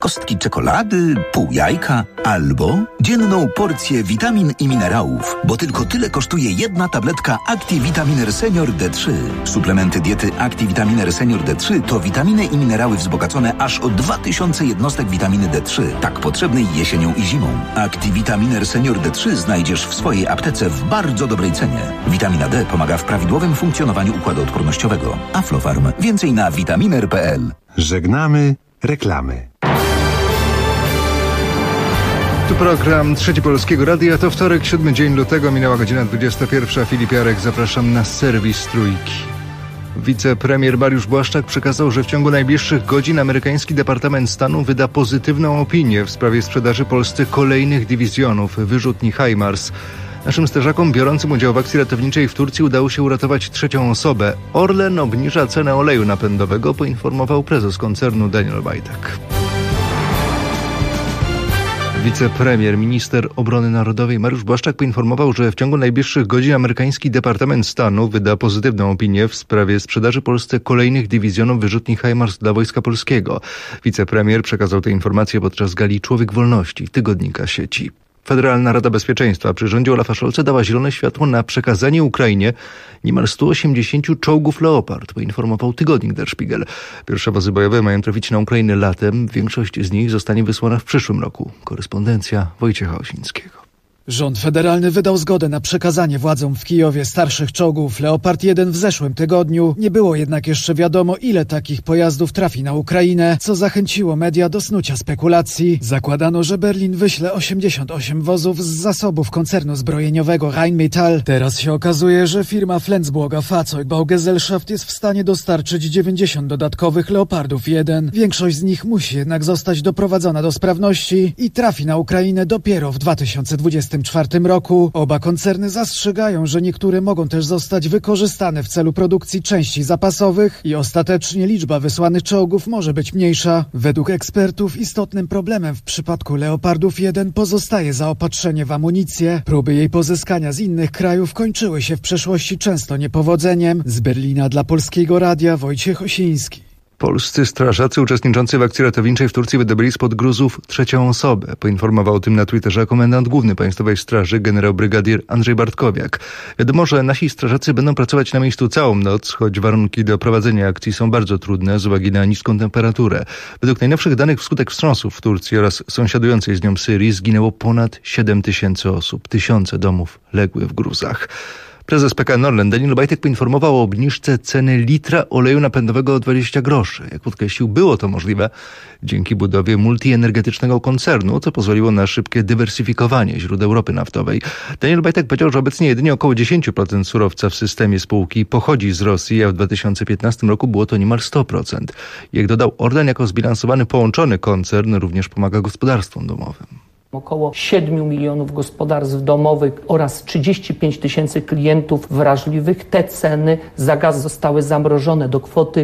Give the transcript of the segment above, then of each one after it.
kostki czekolady, pół jajka albo dzienną porcję witamin i minerałów, bo tylko tyle kosztuje jedna tabletka Activitaminer Senior D3. Suplementy diety Activitaminer Senior D3 to witaminy i minerały wzbogacone aż o 2000 jednostek witaminy D3, tak potrzebnej jesienią i zimą. Activitaminer Senior D3 znajdziesz w swojej aptece w bardzo dobrej cenie. Witamina D pomaga w prawidłowym funkcjonowaniu układu odpornościowego. Aflofarm. Więcej na vitaminer.pl. Żegnamy reklamy. Tu program Trzeci Polskiego Radia. To wtorek, 7 dzień lutego, minęła godzina 21. Filip Jarek, zapraszam na serwis Trójki. Wicepremier Mariusz Błaszczak przekazał, że w ciągu najbliższych godzin amerykański Departament Stanu wyda pozytywną opinię w sprawie sprzedaży Polsce kolejnych dywizjonów wyrzutni HIMARS. Naszym strażakom biorącym udział w akcji ratowniczej w Turcji udało się uratować trzecią osobę. Orlen obniża cenę oleju napędowego, poinformował prezes koncernu Daniel Obajtek. Wicepremier, minister obrony narodowej Mariusz Błaszczak poinformował, że w ciągu najbliższych godzin amerykański Departament Stanu wyda pozytywną opinię w sprawie sprzedaży Polsce kolejnych dywizjonów wyrzutni HIMARS dla Wojska Polskiego. Wicepremier przekazał tę informację podczas gali Człowiek Wolności tygodnika Sieci. Federalna Rada Bezpieczeństwa przy rządzie Olafa Scholza dała zielone światło na przekazanie Ukrainie niemal 180 czołgów Leopard, poinformował tygodnik Der Spiegel. Pierwsze wozy bojowe mają trafić na Ukrainę latem, większość z nich zostanie wysłana w przyszłym roku. Korespondencja Wojciecha Osińskiego. Rząd federalny wydał zgodę na przekazanie władzom w Kijowie starszych czołgów Leopard 1 w zeszłym tygodniu. Nie było jednak jeszcze wiadomo, ile takich pojazdów trafi na Ukrainę, co zachęciło media do snucia spekulacji. Zakładano, że Berlin wyśle 88 wozów z zasobów koncernu zbrojeniowego Rheinmetall. Teraz się okazuje, że firma Flensburger Fahrzeugbaugesellschaft jest w stanie dostarczyć 90 dodatkowych Leopardów 1. Większość z nich musi jednak zostać doprowadzona do sprawności i trafi na Ukrainę dopiero w 2024 roku. Oba koncerny zastrzegają, że niektóre mogą też zostać wykorzystane w celu produkcji części zapasowych i ostatecznie liczba wysłanych czołgów może być mniejsza. Według ekspertów istotnym problemem w przypadku Leopardów 1 pozostaje zaopatrzenie w amunicję. Próby jej pozyskania z innych krajów kończyły się w przeszłości często niepowodzeniem. Z Berlina dla Polskiego Radia Wojciech Osiński. Polscy strażacy uczestniczący w akcji ratowniczej w Turcji wydobyli spod gruzów trzecią osobę. Poinformował o tym na Twitterze komendant główny Państwowej Straży generał brygadier Andrzej Bartkowiak. Wiadomo, że nasi strażacy będą pracować na miejscu całą noc, choć warunki do prowadzenia akcji są bardzo trudne z uwagi na niską temperaturę. Według najnowszych danych wskutek wstrząsów w Turcji oraz sąsiadującej z nią Syrii zginęło ponad 7 000 osób. Tysiące domów legły w gruzach. Prezes PKN Orlen Daniel Obajtek poinformował o obniżce ceny litra oleju napędowego o 20 groszy. Jak podkreślił, było to możliwe dzięki budowie multienergetycznego koncernu, co pozwoliło na szybkie dywersyfikowanie źródeł ropy naftowej. Daniel Obajtek powiedział, że obecnie jedynie około 10% surowca w systemie spółki pochodzi z Rosji, a w 2015 roku było to niemal 100%. Jak dodał, Orlen jako zbilansowany połączony koncern również pomaga gospodarstwom domowym. Około 7 milionów gospodarstw domowych oraz 35 000 klientów wrażliwych. Te ceny za gaz zostały zamrożone do kwoty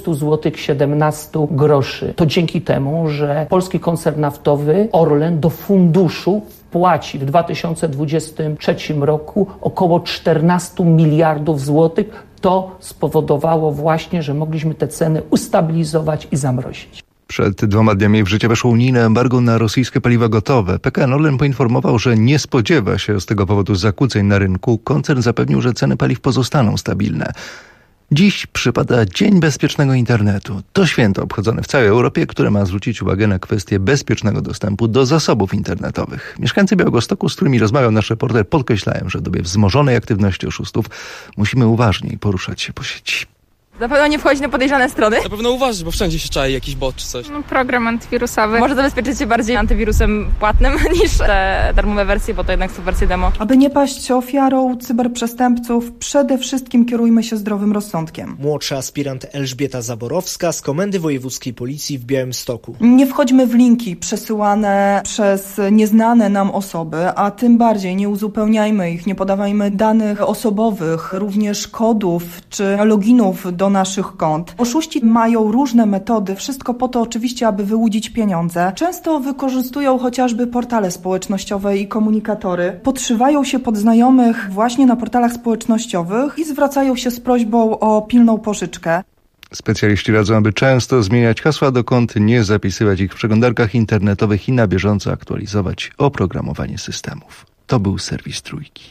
200,17 zł. To dzięki temu, że polski koncern naftowy Orlen do funduszu wpłaci w 2023 roku około 14 miliardów złotych. To spowodowało właśnie, że mogliśmy te ceny ustabilizować i zamrozić. Przed 2 dniami w życie weszło unijne embargo na rosyjskie paliwa gotowe. PKN Orlen poinformował, że nie spodziewa się z tego powodu zakłóceń na rynku. Koncern zapewnił, że ceny paliw pozostaną stabilne. Dziś przypada Dzień Bezpiecznego Internetu. To święto obchodzone w całej Europie, które ma zwrócić uwagę na kwestię bezpiecznego dostępu do zasobów internetowych. Mieszkańcy Białegostoku, z którymi rozmawiał nasz reporter, podkreślają, że w dobie wzmożonej aktywności oszustów musimy uważniej poruszać się po sieci. Na pewno nie wchodzić na podejrzane strony. Na pewno uważać, bo wszędzie się czai jakiś bot czy coś. Program antywirusowy może zabezpieczyć się bardziej antywirusem płatnym niż te darmowe wersje, bo to jednak są wersje demo. Aby nie paść ofiarą cyberprzestępców, przede wszystkim kierujmy się zdrowym rozsądkiem. Młodsza aspirant Elżbieta Zaborowska z Komendy Wojewódzkiej Policji w Białymstoku. Nie wchodźmy w linki przesyłane przez nieznane nam osoby, a tym bardziej nie uzupełniajmy ich, nie podawajmy danych osobowych, również kodów czy loginów do naszych kont. Oszuści mają różne metody, wszystko po to oczywiście, aby wyłudzić pieniądze. Często wykorzystują chociażby portale społecznościowe i komunikatory. Podszywają się pod znajomych właśnie na portalach społecznościowych i zwracają się z prośbą o pilną pożyczkę. Specjaliści radzą, aby często zmieniać hasła do kont, nie zapisywać ich w przeglądarkach internetowych i na bieżąco aktualizować oprogramowanie systemów. To był serwis Trójki.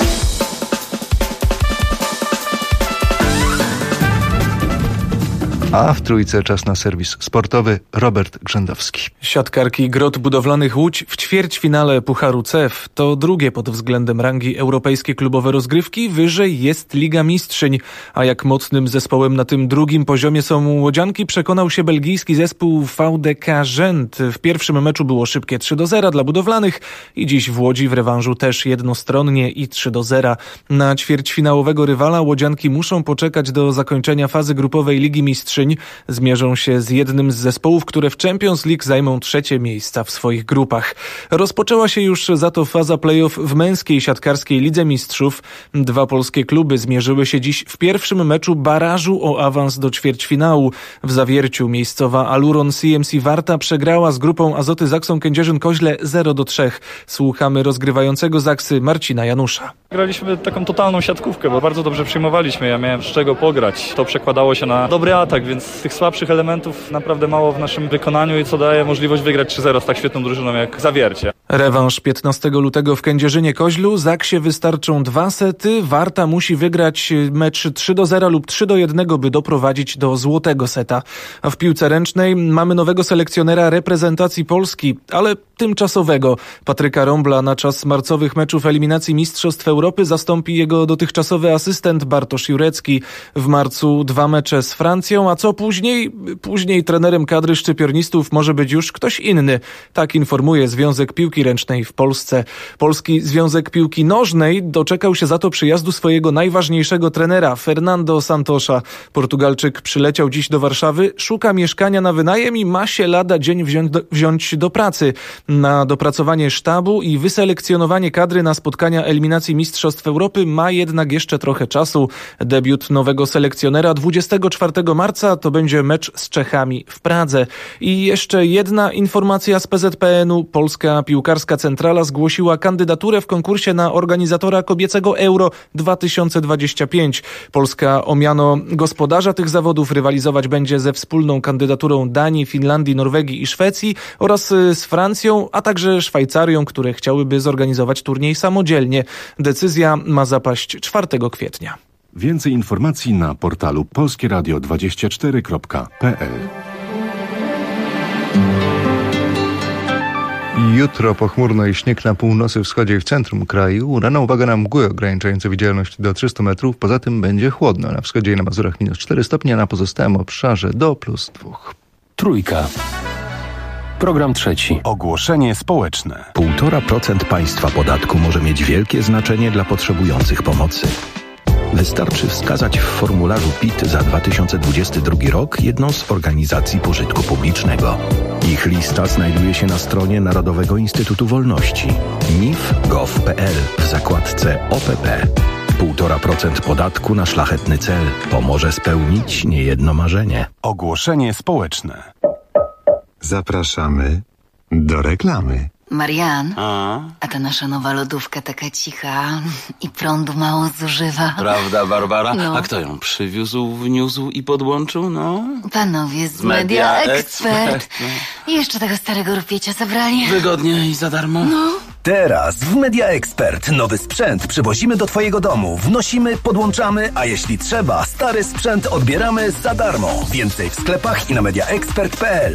A w Trójce czas na serwis sportowy. Robert Grzędowski. Siatkarki Grot Budowlanych Łódź w ćwierćfinale Pucharu CEF. To drugie pod względem rangi europejskie klubowe rozgrywki. Wyżej jest Liga Mistrzyń. A jak mocnym zespołem na tym drugim poziomie są łodzianki, przekonał się belgijski zespół VDK Gent. W pierwszym meczu było szybkie 3-0 dla budowlanych i dziś w Łodzi w rewanżu też jednostronnie i 3-0. Na ćwierćfinałowego rywala łodzianki muszą poczekać do zakończenia fazy grupowej Ligi Mistrzyn. Zmierzą się z jednym z zespołów, które w Champions League zajmą 3. miejsca w swoich grupach. Rozpoczęła się już za to faza play-off w męskiej siatkarskiej Lidze Mistrzów. 2 polskie kluby zmierzyły się dziś w pierwszym meczu barażu o awans do ćwierćfinału. W Zawierciu miejscowa Aluron CMC Warta przegrała z grupą Azoty Zaksą Kędzierzyn-Koźle 0-3. Słuchamy rozgrywającego Zaksy Marcina Janusza. Graliśmy taką totalną siatkówkę, bo bardzo dobrze przyjmowaliśmy. Ja miałem z czego pograć. To przekładało się na dobry atak, więc tych słabszych elementów naprawdę mało w naszym wykonaniu i co daje możliwość wygrać 3-0 z tak świetną drużyną jak Zawiercie. Rewanż 15 lutego w Kędzierzynie-Koźlu. Zaksie wystarczą 2 sety. Warta musi wygrać mecz 3-0 lub 3-1, by doprowadzić do złotego seta. A w piłce ręcznej mamy nowego selekcjonera reprezentacji Polski, ale tymczasowego. Patryka Rąbla na czas marcowych meczów eliminacji Mistrzostw Europy zastąpi jego dotychczasowy asystent Bartosz Jurecki. W marcu 2 mecze z Francją, a co później? Później trenerem kadry szczypiornistów może być już ktoś inny. Tak informuje Związek Piłki Ręcznej w Polsce. Polski Związek Piłki Nożnej doczekał się za to przyjazdu swojego najważniejszego trenera, Fernando Santosza. Portugalczyk przyleciał dziś do Warszawy, szuka mieszkania na wynajem i ma się lada dzień wziąć do pracy. Na dopracowanie sztabu i wyselekcjonowanie kadry na spotkania eliminacji Mistrzostw Europy ma jednak jeszcze trochę czasu. Debiut nowego selekcjonera 24 marca to będzie mecz z Czechami w Pradze. I jeszcze jedna informacja z PZPN-u. Polska Piłkarska Centrala zgłosiła kandydaturę w konkursie na organizatora kobiecego Euro 2025. Polska o miano gospodarza tych zawodów rywalizować będzie ze wspólną kandydaturą Danii, Finlandii, Norwegii i Szwecji oraz z Francją, a także Szwajcarią, które chciałyby zorganizować turniej samodzielnie. Decyzja ma zapaść 4 kwietnia. Więcej informacji na portalu polskieradio24.pl. Jutro pochmurno i śnieg na północy, wschodzie i w centrum kraju. Rano uwaga na mgły ograniczające widzialność do 300 metrów. Poza tym będzie chłodno. Na wschodzie i na Mazurach -4 stopnie, a na pozostałym obszarze do +2. Trójka. Program trzeci. Ogłoszenie społeczne. 1,5% państwa podatku może mieć wielkie znaczenie dla potrzebujących pomocy. Wystarczy wskazać w formularzu PIT za 2022 rok jedną z organizacji pożytku publicznego. Ich lista znajduje się na stronie Narodowego Instytutu Wolności nif.gov.pl w zakładce OPP. 1,5% podatku na szlachetny cel pomoże spełnić niejedno marzenie. Ogłoszenie społeczne. Zapraszamy do reklamy. Marian, a ta nasza nowa lodówka taka cicha i prądu mało zużywa. Prawda, Barbara? No. A kto ją przywiózł, wniósł i podłączył, no? Panowie z Media Expert. I jeszcze tego starego rupiecia zabrali. Wygodnie i za darmo. No. Teraz w Media Expert nowy sprzęt przywozimy do twojego domu, wnosimy, podłączamy, a jeśli trzeba, stary sprzęt odbieramy za darmo. Więcej w sklepach i na mediaexpert.pl.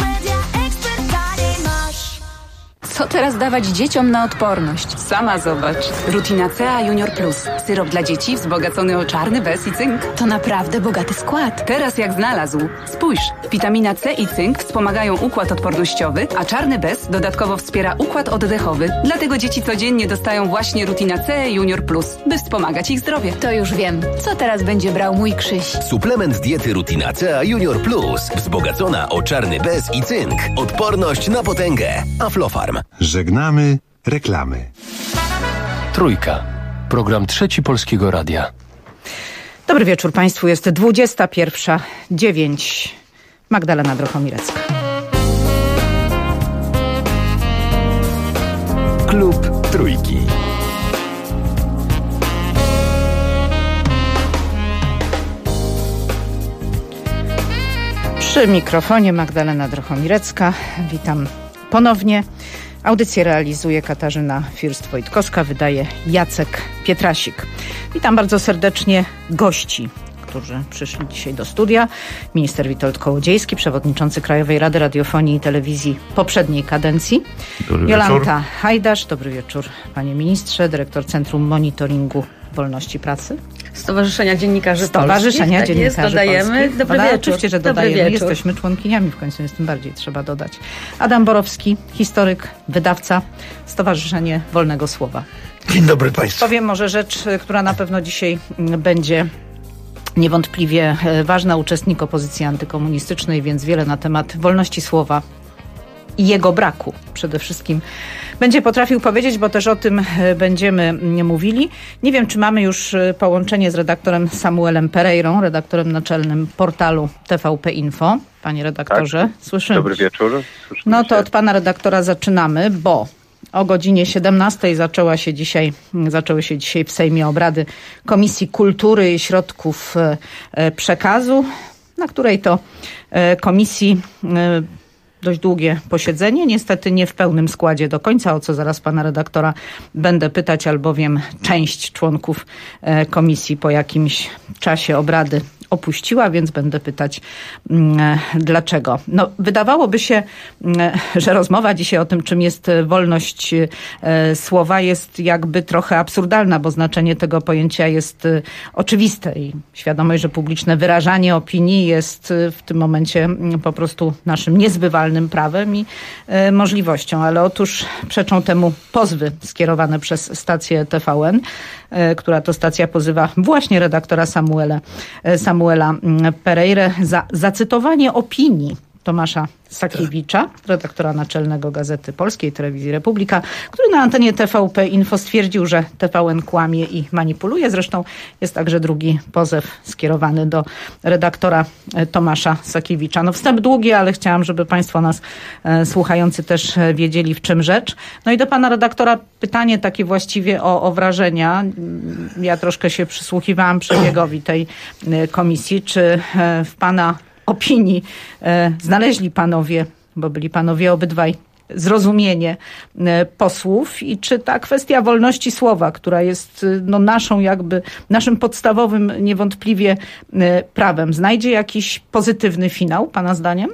Co teraz dawać dzieciom na odporność? Sama zobacz. Rutina C Junior Plus. Syrop dla dzieci wzbogacony o czarny bez i cynk. To naprawdę bogaty skład. Teraz jak znalazł. Spójrz. Witamina C i cynk wspomagają układ odpornościowy, a czarny bez dodatkowo wspiera układ oddechowy. Dlatego dzieci codziennie dostają właśnie Rutina C Junior Plus, by wspomagać ich zdrowie. To już wiem. Co teraz będzie brał mój Krzyś? Suplement diety Rutina C Junior Plus. Wzbogacona o czarny bez i cynk. Odporność na potęgę. Aflofarm. Żegnamy reklamy. Trójka. Program trzeci Polskiego Radia. Dobry wieczór Państwu. Jest 21:09. Magdalena Drochomirecka. Klub Trójki. Przy mikrofonie Magdalena Drochomirecka. Witam ponownie. Audycję realizuje Katarzyna First-Wojtkowska, wydaje Jacek Pietrasik. Witam bardzo serdecznie gości, którzy przyszli dzisiaj do studia. Minister Witold Kołodziejski, przewodniczący Krajowej Rady Radiofonii i Telewizji poprzedniej kadencji. Jolanta Hajdasz, dobry wieczór panie ministrze, dyrektor Centrum Monitoringu Wolności Pracy. Stowarzyszenia Dziennikarzy Stowarzyszenia Polskich. Dziennikarzy Tak jest, dodajemy. Polskich. Dobry wieczór. Oczywiście, że dodajemy. Jesteśmy członkiniami w końcu, więc tym bardziej trzeba dodać. Adam Borowski, historyk, wydawca, Stowarzyszenie Wolnego Słowa. Dzień dobry państwu. Powiem może rzecz, która na pewno dzisiaj będzie niewątpliwie ważna. Uczestnik opozycji antykomunistycznej, więc wiele na temat wolności słowa i jego braku przede wszystkim będzie potrafił powiedzieć, bo też o tym będziemy mówili. Nie wiem, czy mamy już połączenie z redaktorem Samuelem Pereirą, redaktorem naczelnym portalu TVP Info. Panie redaktorze, tak, słyszymy. Dobry wieczór. Słyszymy no to od pana redaktora zaczynamy, bo o godzinie 17 zaczęły się dzisiaj w Sejmie obrady Komisji Kultury i Środków Przekazu, na której to komisji dość długie posiedzenie, niestety nie w pełnym składzie do końca, o co zaraz pana redaktora będę pytać, albowiem część członków komisji po jakimś czasie obrady opuściła, więc będę pytać dlaczego. No, wydawałoby się, że rozmowa dzisiaj o tym, czym jest wolność słowa, jest jakby trochę absurdalna, bo znaczenie tego pojęcia jest oczywiste i świadomość, że publiczne wyrażanie opinii jest w tym momencie po prostu naszym niezbywalnym prawem i możliwością. Ale otóż przeczą temu pozwy skierowane przez stację TVN, która to stacja pozywa właśnie redaktora Samuela Pereirę za zacytowanie opinii Tomasza Sakiewicza, redaktora naczelnego Gazety Polskiej, Telewizji Republika, który na antenie TVP Info stwierdził, że TVN kłamie i manipuluje. Zresztą jest także drugi pozew skierowany do redaktora Tomasza Sakiewicza. No wstęp długi, ale chciałam, żeby państwo nas słuchający też wiedzieli, w czym rzecz. No i do pana redaktora pytanie takie właściwie o wrażenia. Ja troszkę się przysłuchiwałam przebiegowi tej komisji. Czy w pana opinii znaleźli panowie, bo byli panowie obydwaj, zrozumienie posłów i czy ta kwestia wolności słowa, która jest naszym podstawowym niewątpliwie prawem, znajdzie jakiś pozytywny finał, pana zdaniem?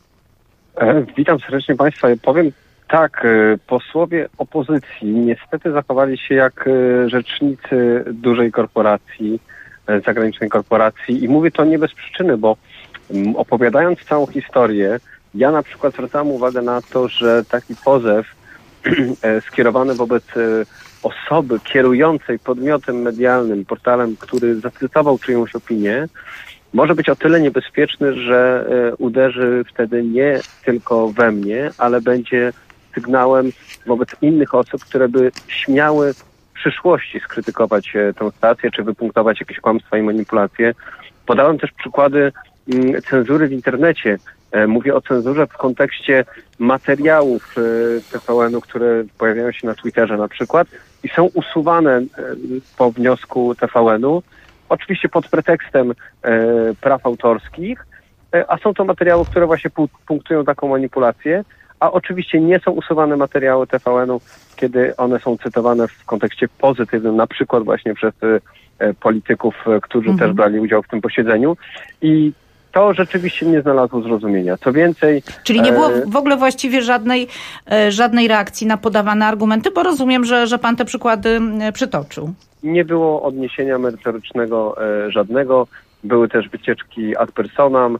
Witam serdecznie państwa. Powiem tak, posłowie opozycji niestety zachowali się jak rzecznicy dużej korporacji, zagranicznej korporacji i mówię to nie bez przyczyny, bo opowiadając całą historię, ja na przykład zwracałem uwagę na to, że taki pozew skierowany wobec osoby kierującej podmiotem medialnym, portalem, który zacytował czyjąś opinię, może być o tyle niebezpieczny, że uderzy wtedy nie tylko we mnie, ale będzie sygnałem wobec innych osób, które by śmiały w przyszłości skrytykować tę stację, czy wypunktować jakieś kłamstwa i manipulacje. Podałem też przykłady cenzury w internecie. Mówię o cenzurze w kontekście materiałów TVN-u, które pojawiają się na Twitterze na przykład i są usuwane po wniosku TVN-u, oczywiście pod pretekstem praw autorskich, a są to materiały, które właśnie punktują taką manipulację, a oczywiście nie są usuwane materiały TVN-u, kiedy one są cytowane w kontekście pozytywnym, na przykład właśnie przez polityków, którzy też brali udział w tym posiedzeniu i to rzeczywiście nie znalazło zrozumienia. Co więcej... Czyli nie było w ogóle właściwie żadnej reakcji na podawane argumenty, bo rozumiem, że pan te przykłady przytoczył. Nie było odniesienia merytorycznego żadnego. Były też wycieczki ad personam.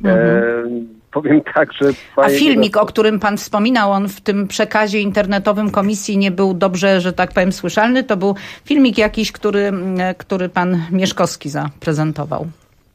Powiem tak, że... A filmik, o którym pan wspominał, on w tym przekazie internetowym komisji nie był dobrze, że tak powiem, słyszalny. To był filmik jakiś, który pan Mieszkowski zaprezentował.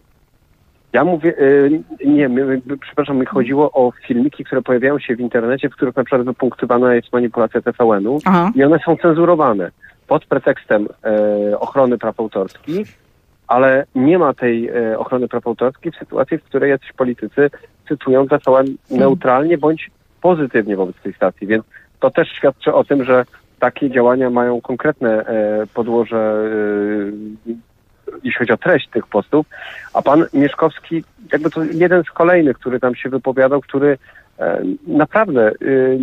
Ja mówię, przepraszam, mi chodziło o filmiki, które pojawiają się w internecie, w których na przykład wypunktowana jest manipulacja TVN-u i one są cenzurowane pod pretekstem ochrony praw autorskich, ale nie ma tej ochrony praw autorskich w sytuacji, w której jacyś politycy cytują TVN neutralnie bądź pozytywnie wobec tej stacji, więc to też świadczy o tym, że takie działania mają konkretne podłoże jeśli chodzi o treść tych postów, a pan Mieszkowski, jakby to jeden z kolejnych, który tam się wypowiadał, który naprawdę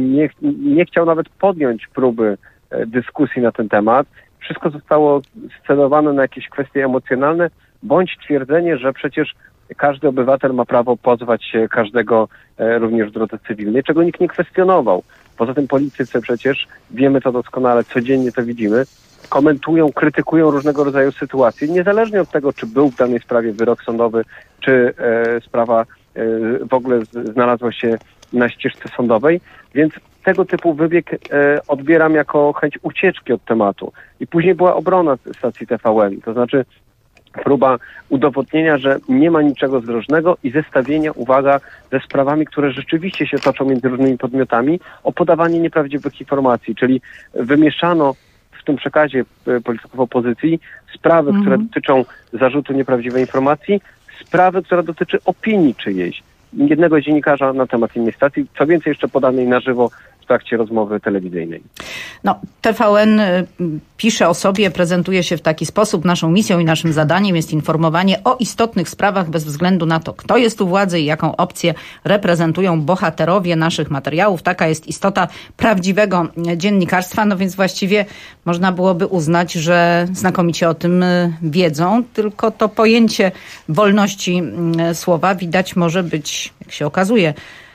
nie chciał nawet podjąć próby dyskusji na ten temat. Wszystko zostało scedowane na jakieś kwestie emocjonalne, bądź twierdzenie, że przecież każdy obywatel ma prawo pozwać się każdego również w drodze cywilnej, czego nikt nie kwestionował. Poza tym politycy przecież, wiemy to doskonale, codziennie to widzimy, komentują, krytykują różnego rodzaju sytuacje, niezależnie od tego, czy był w danej sprawie wyrok sądowy, czy sprawa w ogóle znalazła się na ścieżce sądowej, więc tego typu wybieg odbieram jako chęć ucieczki od tematu. I później była obrona stacji TVN, to znaczy próba udowodnienia, że nie ma niczego zdrożnego i zestawienia, uwaga, ze sprawami, które rzeczywiście się toczą między różnymi podmiotami, o podawanie nieprawdziwych informacji, czyli wymieszano w tym przekazie polityków opozycji sprawy, które dotyczą zarzutu nieprawdziwej informacji, sprawy, która dotyczy opinii czyjejś. Jednego dziennikarza na temat innej stacji, co więcej jeszcze podanej na żywo w trakcie rozmowy telewizyjnej. No, TVN pisze o sobie, prezentuje się w taki sposób. Naszą misją i naszym zadaniem jest informowanie o istotnych sprawach bez względu na to, kto jest u władzy i jaką opcję reprezentują bohaterowie naszych materiałów. Taka jest istota prawdziwego dziennikarstwa. No więc właściwie można byłoby uznać, że znakomicie o tym wiedzą, tylko to pojęcie wolności słowa widać może być, jak się okazuje,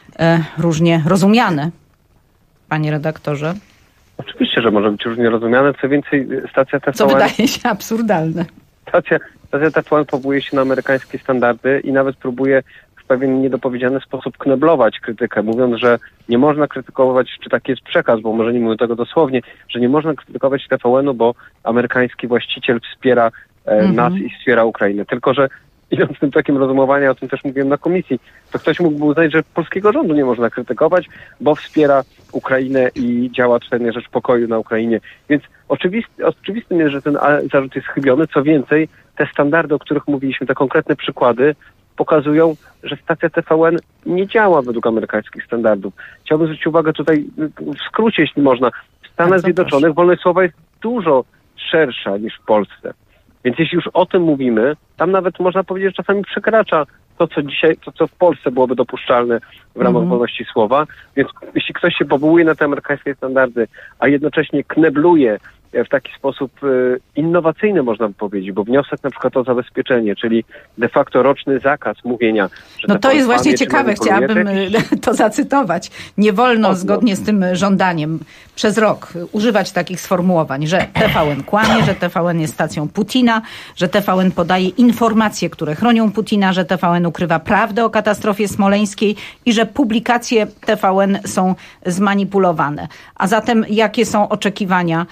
różnie rozumiane. Panie redaktorze? Oczywiście, że może być różnie rozumiane. Co więcej, stacja TVN... Co wydaje się absurdalne. Stacja TVN powołuje się na amerykańskie standardy i nawet próbuje w pewien niedopowiedziany sposób kneblować krytykę, mówiąc, że nie można krytykować, czy taki jest przekaz, bo może nie mówię tego dosłownie, że nie można krytykować TVN-u, bo amerykański właściciel wspiera nas i wspiera Ukrainę. Tylko że idąc tym takim rozumowania, o tym też mówiłem na komisji, to ktoś mógłby uznać, że polskiego rządu nie można krytykować, bo wspiera Ukrainę i działa tutaj na rzecz pokoju na Ukrainie. Więc oczywistym jest, że ten zarzut jest chybiony. Co więcej, te standardy, o których mówiliśmy, te konkretne przykłady pokazują, że stacja TVN nie działa według amerykańskich standardów. Chciałbym zwrócić uwagę tutaj, w skrócie, jeśli można, w Stanach Zjednoczonych wolność słowa jest dużo szersza niż w Polsce. Więc jeśli już o tym mówimy, tam nawet można powiedzieć, że czasami przekracza to, co dzisiaj, to, co w Polsce byłoby dopuszczalne w ramach wolności słowa. Więc jeśli ktoś się powołuje na te amerykańskie standardy, a jednocześnie knebluje w taki sposób innowacyjny, można by powiedzieć, bo wniosek na przykład o zabezpieczenie, czyli de facto roczny zakaz mówienia. Że no to jest właśnie ciekawe, chciałabym to zacytować. Nie wolno zgodnie z tym żądaniem przez rok używać takich sformułowań, że TVN kłamie, że TVN jest stacją Putina, że TVN podaje informacje, które chronią Putina, że TVN ukrywa prawdę o katastrofie smoleńskiej i że publikacje TVN są zmanipulowane. A zatem jakie są oczekiwania?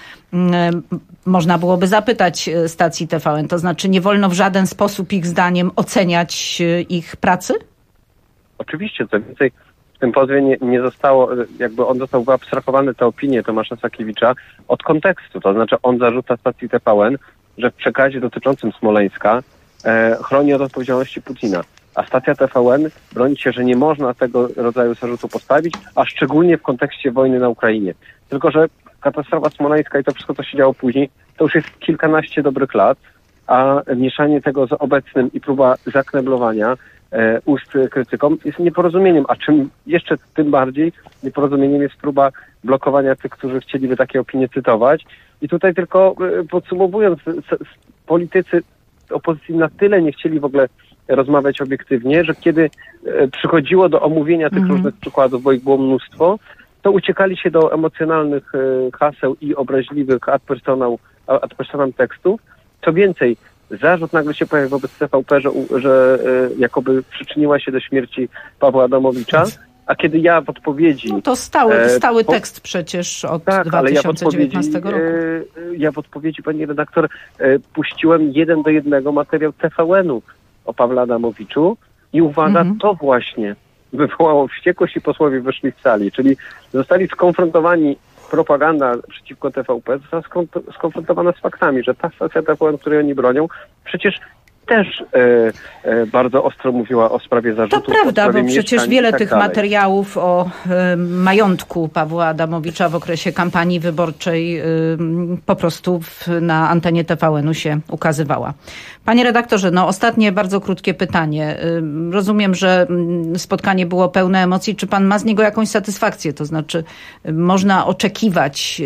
Można byłoby zapytać stacji TVN, to znaczy nie wolno w żaden sposób ich zdaniem oceniać ich pracy? Oczywiście, co więcej, w tym pozwie nie zostało, jakby on został wyabstrahowany, te opinie Tomasza Sakiewicza od kontekstu, to znaczy on zarzuca stacji TVN, że w przekazie dotyczącym Smoleńska chroni od odpowiedzialności Putina, a stacja TVN broni się, że nie można tego rodzaju zarzutu postawić, a szczególnie w kontekście wojny na Ukrainie. Tylko że katastrofa smoleńska i to wszystko, co się działo później, to już jest kilkanaście dobrych lat, a mieszanie tego z obecnym i próba zakneblowania ust krytykom jest nieporozumieniem, a czym jeszcze tym bardziej nieporozumieniem jest próba blokowania tych, którzy chcieliby takie opinie cytować. I tutaj tylko podsumowując, politycy opozycji na tyle nie chcieli w ogóle rozmawiać obiektywnie, że kiedy przychodziło do omówienia tych różnych przykładów, bo ich było mnóstwo, to uciekali się do emocjonalnych haseł i obraźliwych ad personam tekstów. Co więcej, zarzut nagle się pojawił wobec TVP, że jakoby przyczyniła się do śmierci Pawła Adamowicza, a kiedy ja w odpowiedzi... No to stały tekst przecież od 2019 roku. Ja w odpowiedzi, pani redaktor, puściłem 1:1 materiał TVN-u o Pawle Adamowiczu i uwaga, to właśnie wywołało wściekłość i posłowie wyszli z sali, czyli zostali skonfrontowani, propaganda przeciwko TVP została skonfrontowana z faktami, że ta stacja TVN, której oni bronią, przecież też bardzo ostro mówiła o sprawie zarzutów. To prawda, bo przecież wiele tak tych dalej. materiałów o majątku Pawła Adamowicza w okresie kampanii wyborczej po prostu na antenie TVN-u się ukazywała. Panie redaktorze, ostatnie bardzo krótkie pytanie. Rozumiem, że spotkanie było pełne emocji. Czy pan ma z niego jakąś satysfakcję? To znaczy, można oczekiwać,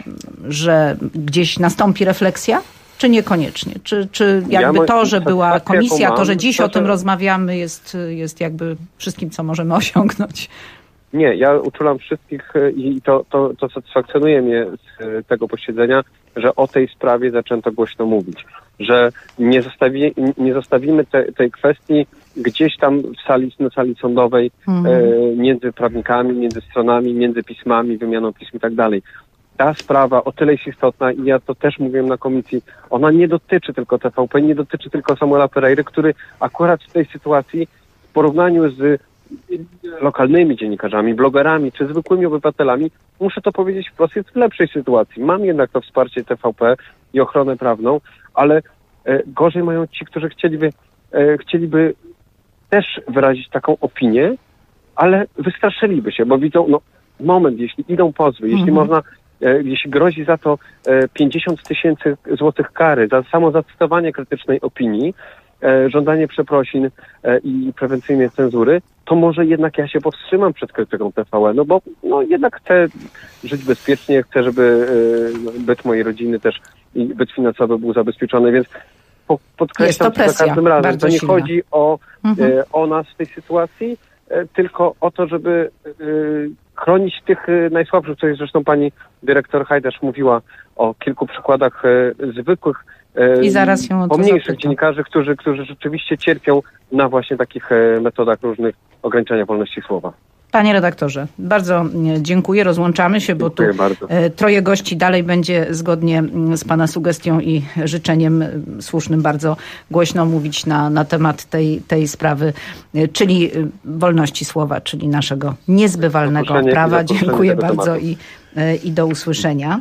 że gdzieś nastąpi refleksja? Czy niekoniecznie? Czy jakby to, że była komisja, to, że dziś o tym rozmawiamy, jest jakby wszystkim, co możemy osiągnąć? Nie, ja uczulam wszystkich i to satysfakcjonuje mnie z tego posiedzenia, że o tej sprawie zaczęto głośno mówić. Że nie zostawimy tej kwestii gdzieś tam na sali sądowej między prawnikami, między stronami, między pismami, wymianą pism i tak dalej. Ta sprawa o tyle jest istotna i ja to też mówiłem na komisji, ona nie dotyczy tylko TVP, nie dotyczy tylko Samuela Pereiry, który akurat w tej sytuacji w porównaniu z lokalnymi dziennikarzami, blogerami czy zwykłymi obywatelami, muszę to powiedzieć wprost, jest w lepszej sytuacji. Mam jednak to wsparcie TVP i ochronę prawną, ale gorzej mają ci, którzy chcieliby też wyrazić taką opinię, ale wystraszyliby się, bo widzą, moment, jeśli idą pozwy, jeśli grozi za to 50 000 złotych kary za samo zacytowanie krytycznej opinii, żądanie przeprosin i prewencyjnej cenzury, to może jednak ja się powstrzymam przed krytyką TVN, bo jednak chcę żyć bezpiecznie, chcę, żeby byt mojej rodziny też i byt finansowy był zabezpieczony, więc podkreślam to za każdym razem. To nie chodzi o nas w tej sytuacji, tylko o to, żeby chronić tych najsłabszych, co jest zresztą pani dyrektor Hajdasz mówiła o kilku przykładach zwykłych, i zaraz ją pomniejszych dziennikarzy, którzy rzeczywiście cierpią na właśnie takich metodach różnych ograniczenia wolności słowa. Panie redaktorze, bardzo dziękuję. Rozłączamy się, bo tu troje gości dalej będzie zgodnie z pana sugestią i życzeniem słusznym bardzo głośno mówić na temat tej sprawy, czyli wolności słowa, czyli naszego niezbywalnego prawa. Dziękuję bardzo i do usłyszenia.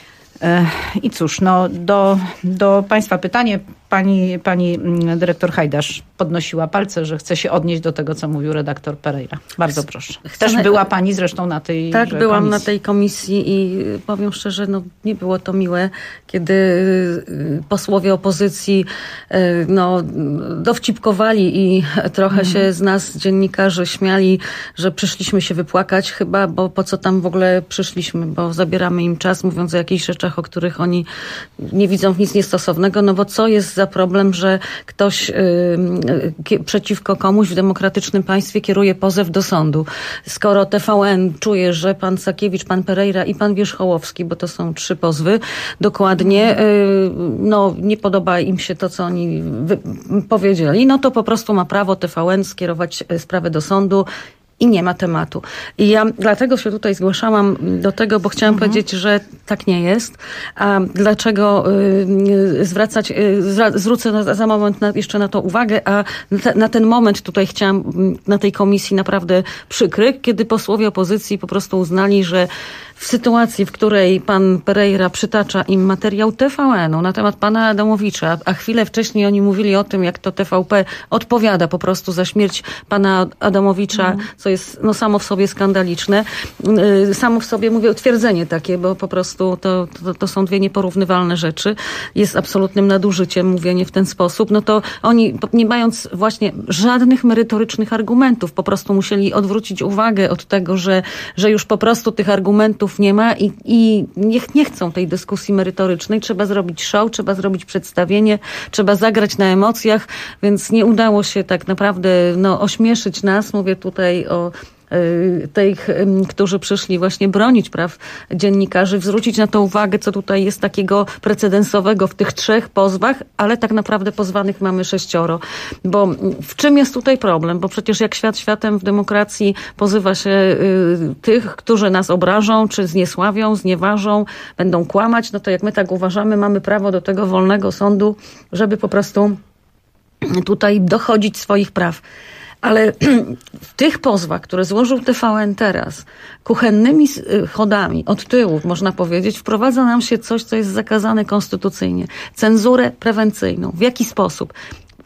I cóż, do państwa pytanie. Pani dyrektor Hajdasz podnosiła palce, że chce się odnieść do tego, co mówił redaktor Pereira. Bardzo proszę. Też była pani zresztą na tej Tak, byłam komisji. na tej komisji i powiem szczerze, nie było to miłe, kiedy posłowie opozycji dowcipkowali i trochę się z nas, dziennikarzy, śmiali, że przyszliśmy się wypłakać chyba, bo po co tam w ogóle przyszliśmy, bo zabieramy im czas, mówiąc o jakichś rzeczach, o których oni nie widzą nic niestosownego, bo co jest za problem, że ktoś przeciwko komuś w demokratycznym państwie kieruje pozew do sądu. Skoro TVN czuje, że pan Sakiewicz, pan Pereira i pan Wierzchołowski, bo to są 3 pozwy, dokładnie, nie podoba im się to, co oni powiedzieli, to po prostu ma prawo TVN skierować sprawę do sądu i nie ma tematu. I ja dlatego się tutaj zgłaszałam do tego, bo chciałam powiedzieć, że tak nie jest. A dlaczego zwrócę za moment jeszcze na to uwagę, a na ten moment tutaj chciałam na tej komisji naprawdę przykry, kiedy posłowie opozycji po prostu uznali, że w sytuacji, w której pan Pereira przytacza im materiał TVN-u na temat pana Adamowicza, a chwilę wcześniej oni mówili o tym, jak to TVP odpowiada po prostu za śmierć pana Adamowicza, co jest samo w sobie skandaliczne. Samo w sobie mówię twierdzenie takie, bo po prostu to są 2 nieporównywalne rzeczy. Jest absolutnym nadużyciem mówienie w ten sposób. To oni, nie mając właśnie żadnych merytorycznych argumentów, po prostu musieli odwrócić uwagę od tego, że już po prostu tych argumentów nie ma i nie chcą tej dyskusji merytorycznej. Trzeba zrobić show, trzeba zrobić przedstawienie, trzeba zagrać na emocjach, więc nie udało się tak naprawdę ośmieszyć nas. Mówię tutaj o tych, którzy przyszli właśnie bronić praw dziennikarzy, zwrócić na to uwagę, co tutaj jest takiego precedensowego w tych 3 pozwach, ale tak naprawdę pozwanych mamy 6. Bo w czym jest tutaj problem? Bo przecież jak świat światem w demokracji pozywa się tych, którzy nas obrażą, czy zniesławią, znieważą, będą kłamać, to jak my tak uważamy, mamy prawo do tego wolnego sądu, żeby po prostu tutaj dochodzić swoich praw. Ale w tych pozwach, które złożył TVN teraz, kuchennymi chodami od tyłu, można powiedzieć, wprowadza nam się coś, co jest zakazane konstytucyjnie. Cenzurę prewencyjną. W jaki sposób?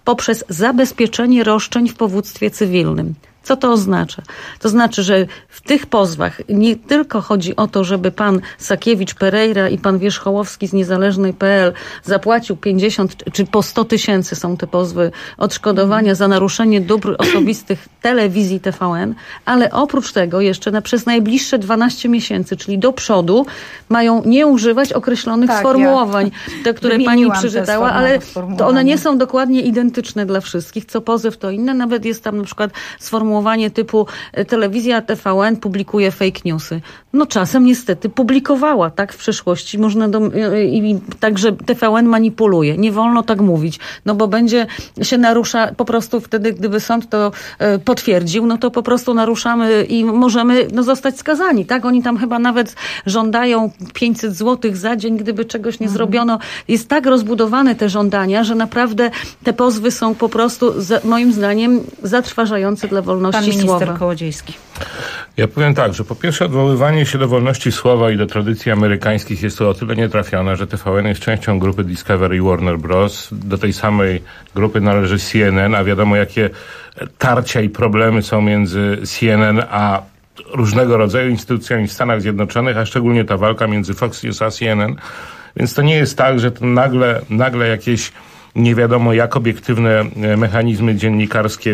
poprzez zabezpieczenie roszczeń w powództwie cywilnym. Co to oznacza? To znaczy, że w tych pozwach nie tylko chodzi o to, żeby pan Sakiewicz, Pereira i pan Wierzchołowski z Niezależnej.pl zapłacił 50 czy po 100 tysięcy są te pozwy odszkodowania za naruszenie dóbr osobistych telewizji TVN, ale oprócz tego jeszcze przez najbliższe 12 miesięcy, czyli do przodu, mają nie używać określonych sformułowań, te, które pani przeczytała, ale to one nie są dokładnie identyczne dla wszystkich. Co pozew, to inne. Nawet jest tam na przykład sformułowanie typu telewizja TVN publikuje fake newsy. No czasem niestety publikowała, tak w przeszłości. Można i także TVN manipuluje. Nie wolno tak mówić, no bo będzie się narusza po prostu wtedy, gdyby sąd to potwierdził, no to po prostu naruszamy i możemy zostać skazani, tak? Oni tam chyba nawet żądają 500 zł za dzień, gdyby czegoś nie zrobiono. Jest tak rozbudowane te żądania, że naprawdę te pozwy są po prostu moim zdaniem zatrważające dla wolności Pan minister słowa. Kołodziejski. Ja powiem tak, że po pierwsze odwoływanie się do wolności słowa i do tradycji amerykańskich jest to o tyle nietrafione, że TVN jest częścią grupy Discovery i Warner Bros. Do tej samej grupy należy CNN, a wiadomo jakie tarcia i problemy są między CNN a różnego rodzaju instytucjami w Stanach Zjednoczonych, a szczególnie ta walka między Fox News a CNN. Więc to nie jest tak, że to nagle jakieś nie wiadomo jak obiektywne mechanizmy dziennikarskie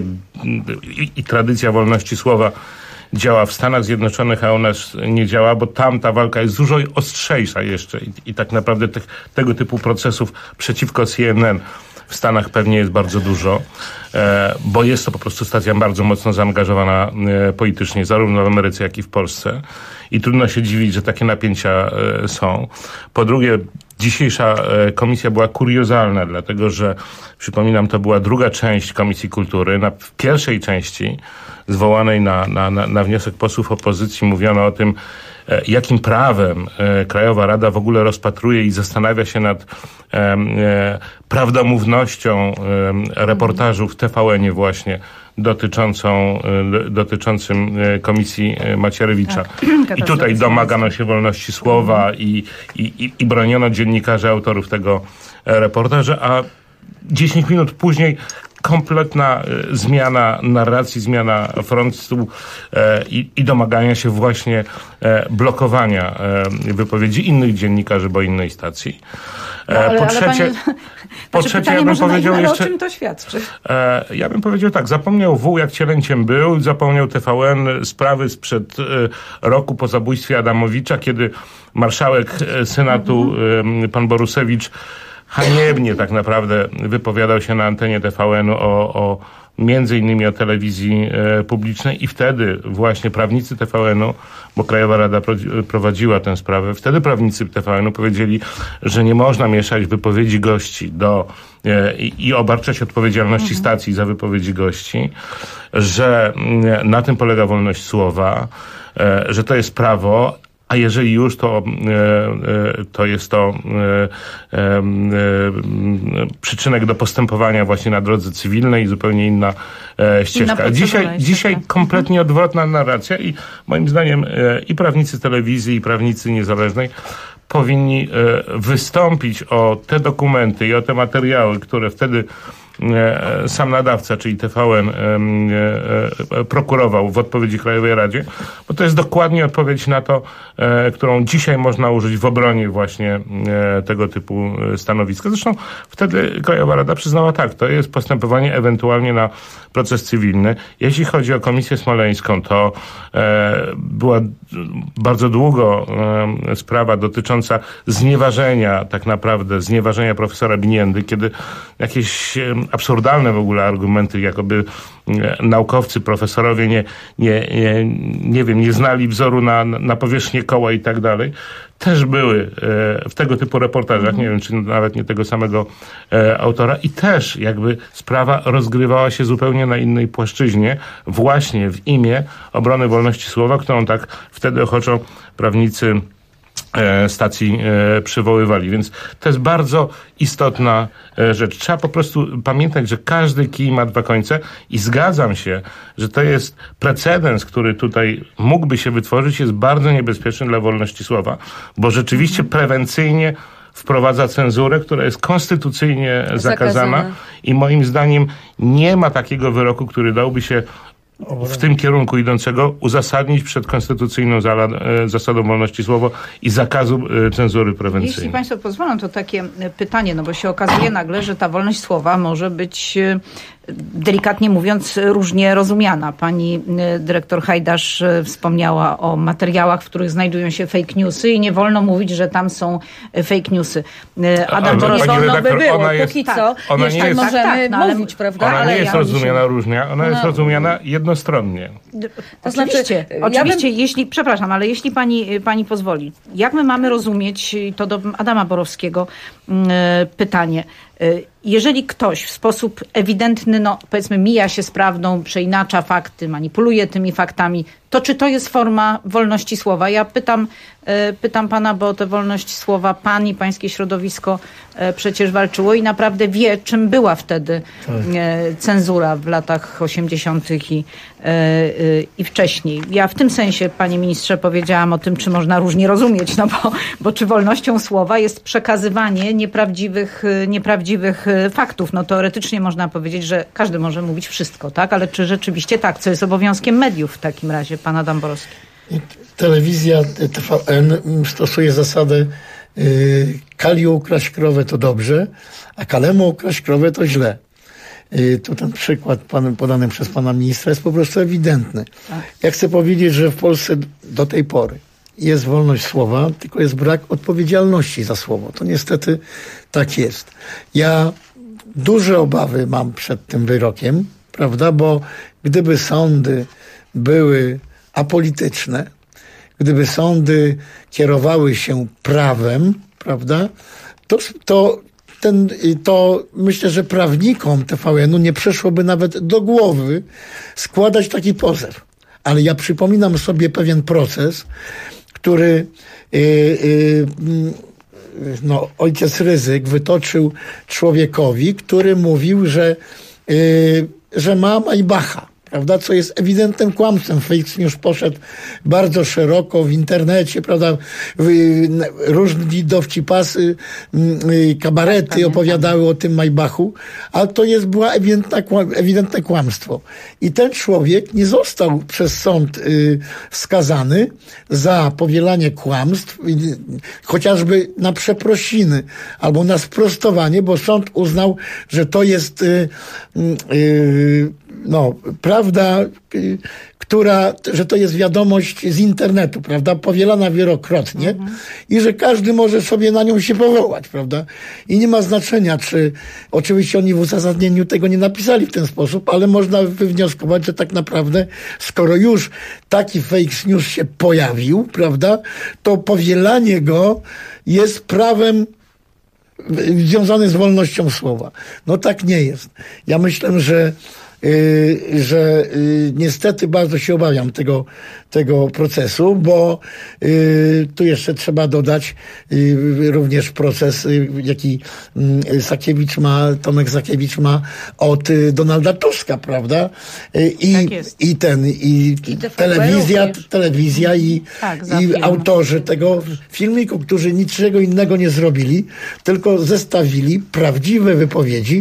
i tradycja wolności słowa działa w Stanach Zjednoczonych, a u nas nie działa, bo tam ta walka jest dużo ostrzejsza jeszcze i tak naprawdę tego typu procesów przeciwko CNN w Stanach pewnie jest bardzo dużo, bo jest to po prostu stacja bardzo mocno zaangażowana politycznie, zarówno w Ameryce, jak i w Polsce. I trudno się dziwić, że takie napięcia są. Po drugie, dzisiejsza komisja była kuriozalna, dlatego że, przypominam, to była druga część Komisji Kultury. W pierwszej części, zwołanej na wniosek posłów opozycji, mówiono o tym, jakim prawem Krajowa Rada w ogóle rozpatruje i zastanawia się nad prawdomównością reportażu w TVN-ie właśnie dotyczącym Komisji Macierewicza. Tak. I tutaj domagano się wolności słowa i broniono dziennikarzy, autorów tego reportaża, a 10 minut później kompletna zmiana narracji, zmiana frontu i domagania się właśnie blokowania wypowiedzi innych dziennikarzy, bo innej stacji. Po trzecie, ja bym powiedział jeszcze, o czym to świadczy? Ja bym powiedział tak, zapomniał wół jak cielęciem był, zapomniał TVN sprawy sprzed roku po zabójstwie Adamowicza, kiedy marszałek Senatu pan Borusewicz haniebnie tak naprawdę wypowiadał się na antenie TVN-u o między innymi o telewizji publicznej i wtedy właśnie prawnicy TVN-u, bo Krajowa Rada prowadziła tę sprawę, wtedy prawnicy TVN-u powiedzieli, że nie można mieszać wypowiedzi gości i obarczać odpowiedzialności stacji za wypowiedzi gości, że na tym polega wolność słowa, że to jest prawo, a jeżeli już, to jest to przyczynek do postępowania właśnie na drodze cywilnej i zupełnie inna ścieżka. Dzisiaj kompletnie odwrotna narracja i moim zdaniem i prawnicy telewizji, i prawnicy niezależnej powinni wystąpić o te dokumenty i o te materiały, które wtedy sam nadawca, czyli TVN, prokurował w odpowiedzi Krajowej Radzie, bo to jest dokładnie odpowiedź na to, którą dzisiaj można użyć w obronie właśnie tego typu stanowiska. Zresztą wtedy Krajowa Rada przyznała tak, to jest postępowanie ewentualnie na proces cywilny. Jeśli chodzi o Komisję Smoleńską, to była bardzo długo sprawa dotycząca znieważenia, tak naprawdę znieważenia profesora Biniendy, kiedy jakieś absurdalne w ogóle argumenty, jakoby naukowcy, profesorowie nie znali wzoru na powierzchnię koła i tak dalej, też były w tego typu reportażach, nie wiem, czy nawet nie tego samego autora i też jakby sprawa rozgrywała się zupełnie na innej płaszczyźnie, właśnie w imię obrony wolności słowa, którą tak wtedy ochoczo prawnicy stacji przywoływali. Więc to jest bardzo istotna rzecz. Trzeba po prostu pamiętać, że każdy kij ma dwa końce i zgadzam się, że to jest precedens, który tutaj mógłby się wytworzyć, jest bardzo niebezpieczny dla wolności słowa, bo rzeczywiście prewencyjnie wprowadza cenzurę, która jest konstytucyjnie zakazana i moim zdaniem nie ma takiego wyroku, który dałby się w tym kierunku idącego uzasadnić przed konstytucyjną zasadą wolności słowa i zakazu cenzury prewencyjnej. Jeśli Państwo pozwolą, to takie pytanie, bo się okazuje nagle, że ta wolność słowa może być, delikatnie mówiąc, różnie rozumiana. Pani dyrektor Hajdasz wspomniała o materiałach, w których znajdują się fake newsy i nie wolno mówić, że tam są fake newsy. Adam Borowski, wolno by było, póki co jeszcze możemy mówić, prawda? Ona nie jest rozumiana różnie, ona jest rozumiana jednostronnie. To oczywiście, jeśli pani pozwoli, jak my mamy rozumieć, to do Adama Borowskiego pytanie, jeżeli ktoś w sposób ewidentny, powiedzmy, mija się z prawdą, przeinacza fakty, manipuluje tymi faktami, to czy to jest forma wolności słowa? Ja pytam pana, bo o tę wolność słowa pan i pańskie środowisko przecież walczyło i naprawdę wie, czym była wtedy cenzura w latach 80. i wcześniej. Ja w tym sensie, panie ministrze, powiedziałam o tym, czy można różnie rozumieć, bo czy wolnością słowa jest przekazywanie nieprawdziwych faktów. Teoretycznie można powiedzieć, że każdy może mówić wszystko, tak? Ale czy rzeczywiście tak? Co jest obowiązkiem mediów w takim razie, pan Adam Borowski? Telewizja TVN stosuje zasadę Kaliu ukraść krowę to dobrze, a Kalemu ukraść krowę to źle. Tu ten przykład podany przez pana ministra jest po prostu ewidentny. Ja chcę powiedzieć, że w Polsce do tej pory jest wolność słowa, tylko jest brak odpowiedzialności za słowo. To niestety tak jest. Ja duże obawy mam przed tym wyrokiem, prawda, bo gdyby sądy były apolityczne, gdyby sądy kierowały się prawem, prawda, to myślę, że prawnikom TVN-u nie przeszłoby nawet do głowy składać taki pozew. Ale ja przypominam sobie pewien proces, który ojciec Rydzyk wytoczył człowiekowi, który mówił, że ma Maybacha. Prawda, co jest ewidentnym kłamstwem. Fake news poszedł bardzo szeroko w internecie, prawda, różni dowcipasy, kabarety opowiadały o tym Maybachu, ale to była ewidentne kłamstwo. I ten człowiek nie został przez sąd skazany za powielanie kłamstw, chociażby na przeprosiny albo na sprostowanie, bo sąd uznał, że to jest prawda, że to jest wiadomość z internetu, prawda, powielana wielokrotnie i że każdy może sobie na nią się powołać, prawda. I nie ma znaczenia, czy oczywiście oni w uzasadnieniu tego nie napisali w ten sposób, ale można wywnioskować, że tak naprawdę, skoro już taki fake news się pojawił, prawda, to powielanie go jest prawem związane z wolnością słowa. Tak nie jest. Ja myślę, że niestety bardzo się obawiam tego procesu, bo tu jeszcze trzeba dodać również proces, jaki Tomek Sakiewicz ma od Donalda Tuska, prawda? Telewizja i autorzy tego filmiku, którzy niczego innego nie zrobili, tylko zestawili prawdziwe wypowiedzi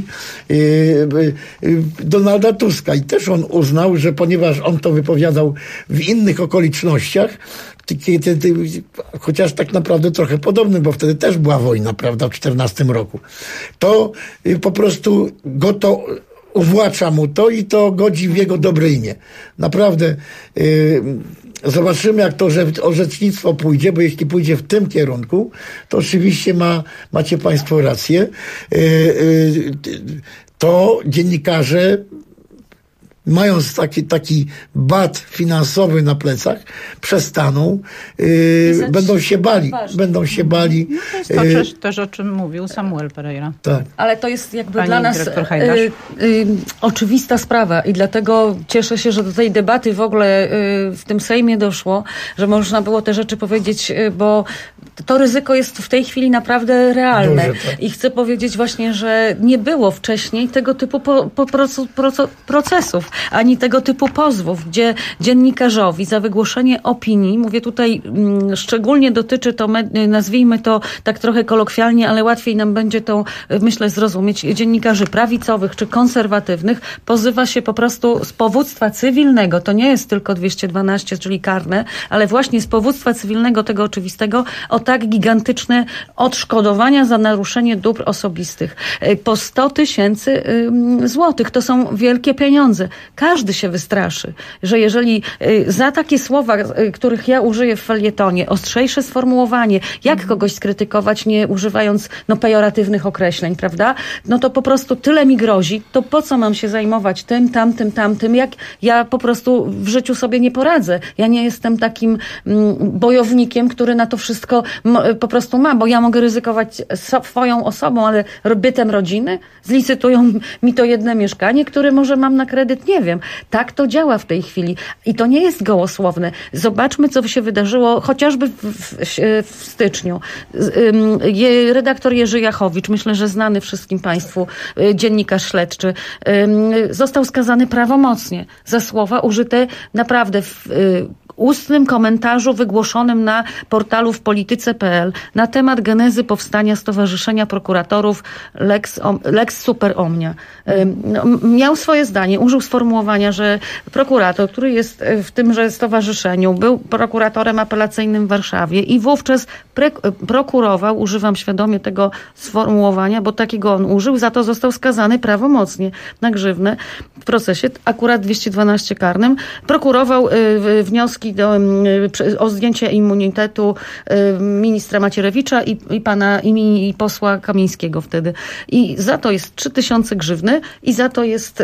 Donalda Tuska i też on uznał, że ponieważ on to wypowiadał w innych okolicznościach, chociaż tak naprawdę trochę podobny, bo wtedy też była wojna, prawda, w 14 roku, to po prostu go to uwłacza mu to i to godzi w jego dobre imię. Naprawdę zobaczymy, jak to orzecznictwo pójdzie, bo jeśli pójdzie w tym kierunku, to oczywiście macie państwo rację. To dziennikarze, mając taki bat finansowy na plecach, przestaną, będą się bali. To jest też, o czym mówił Samuel Pereira. Tak. Ale to jest jakby dla nas oczywista sprawa i dlatego cieszę się, że do tej debaty w ogóle w tym Sejmie doszło, że można było te rzeczy powiedzieć, bo to ryzyko jest w tej chwili naprawdę realne. Duże, tak. I chcę powiedzieć właśnie, że nie było wcześniej tego typu procesów. ani tego typu pozwów, gdzie dziennikarzowi za wygłoszenie opinii, mówię tutaj szczególnie dotyczy to, nazwijmy to tak trochę kolokwialnie, ale łatwiej nam będzie to, myślę, zrozumieć, dziennikarzy prawicowych czy konserwatywnych, pozywa się po prostu z powództwa cywilnego, to nie jest tylko 212, czyli karne, ale właśnie z powództwa cywilnego tego oczywistego o tak gigantyczne odszkodowania za naruszenie dóbr osobistych. Po 100 000 złotych. To są wielkie pieniądze. Każdy się wystraszy, że jeżeli za takie słowa, których ja użyję w felietonie, ostrzejsze sformułowanie, jak kogoś skrytykować, nie używając pejoratywnych określeń, prawda? No to po prostu tyle mi grozi, to po co mam się zajmować tym, tamtym, jak ja po prostu w życiu sobie nie poradzę. Ja nie jestem takim bojownikiem, który na to wszystko po prostu ma, bo ja mogę ryzykować swoją osobą, ale bytem rodziny, zlicytują mi to jedno mieszkanie, które może mam na kredyt, nie wiem. Tak to działa w tej chwili. I to nie jest gołosłowne. Zobaczmy, co się wydarzyło chociażby w styczniu. Redaktor Jerzy Jachowicz, myślę, że znany wszystkim Państwu dziennikarz śledczy, został skazany prawomocnie za słowa użyte naprawdę w ustnym komentarzu wygłoszonym na portalu w polityce.pl na temat genezy powstania Stowarzyszenia Prokuratorów Lex Super Omnia. Miał swoje zdanie, użył sformułowania, że prokurator, który jest w tymże stowarzyszeniu, był prokuratorem apelacyjnym w Warszawie i wówczas prokurował, używam świadomie tego sformułowania, bo takiego on użył, za to został skazany prawomocnie na grzywnę w procesie, akurat 212 karnym. Prokurował wnioski o zdjęcie immunitetu ministra Macierewicza i posła Kamińskiego wtedy. I za to jest 3000 grzywny i za to jest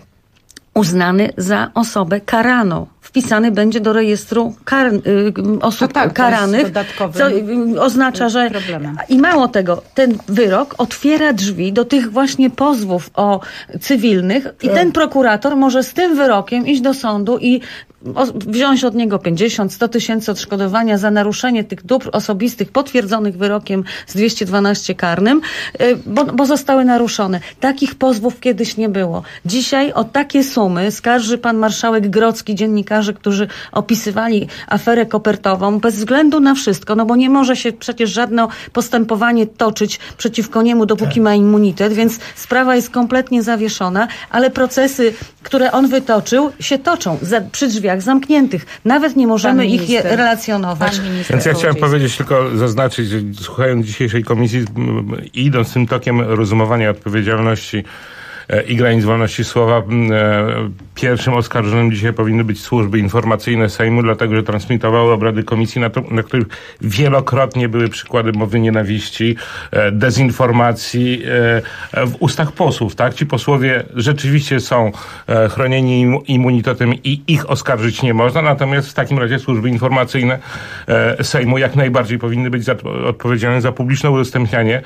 uznany za osobę karaną. Wpisany będzie do rejestru osób karanych, co oznacza, że i mało tego, ten wyrok otwiera drzwi do tych właśnie pozwów cywilnych i ten prokurator może z tym wyrokiem iść do sądu i wziąć od niego 50-100 tysięcy odszkodowania za naruszenie tych dóbr osobistych potwierdzonych wyrokiem z 212 karnym, bo zostały naruszone. Takich pozwów kiedyś nie było. Dzisiaj o takie sumy skarży pan marszałek Grodzki dziennikarzy, którzy opisywali aferę kopertową bez względu na wszystko, no bo nie może się przecież żadne postępowanie toczyć przeciwko niemu, dopóki ma immunitet, więc sprawa jest kompletnie zawieszona, ale procesy, które on wytoczył, się toczą przy drzwiach zamkniętych. Nawet nie możemy ich relacjonować. Więc ja chciałem powiedzieć, tylko zaznaczyć, że słuchając dzisiejszej komisji i idąc tym tokiem rozumowania odpowiedzialności i granic wolności słowa, pierwszym oskarżonym dzisiaj powinny być służby informacyjne Sejmu, dlatego że transmitowały obrady komisji, na których wielokrotnie były przykłady mowy nienawiści, dezinformacji w ustach posłów. Tak? Ci posłowie rzeczywiście są chronieni immunitetem i ich oskarżyć nie można, natomiast w takim razie służby informacyjne Sejmu jak najbardziej powinny być odpowiedzialne za publiczne udostępnianie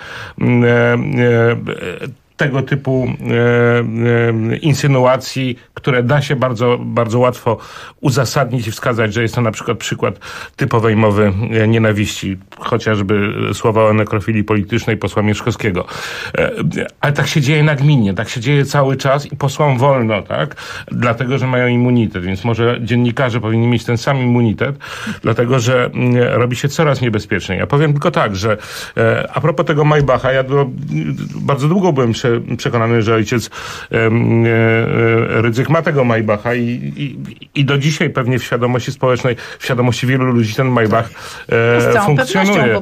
tego typu insynuacji, które da się bardzo, bardzo łatwo uzasadnić i wskazać, że jest to na przykład przykład typowej mowy nienawiści, chociażby słowa o nekrofilii politycznej posła Mieszkowskiego. Ale tak się dzieje nagminnie, tak się dzieje cały czas i posłom wolno, tak? Dlatego, że mają immunitet, więc może dziennikarze powinni mieć ten sam immunitet, dlatego, że robi się coraz niebezpieczniej. Ja powiem tylko tak, że a propos tego Maybacha, ja bardzo długo byłem przekonany, że ojciec Rydzyk ma tego Maybacha i do dzisiaj pewnie w świadomości społecznej, w świadomości wielu ludzi ten Maybach funkcjonuje.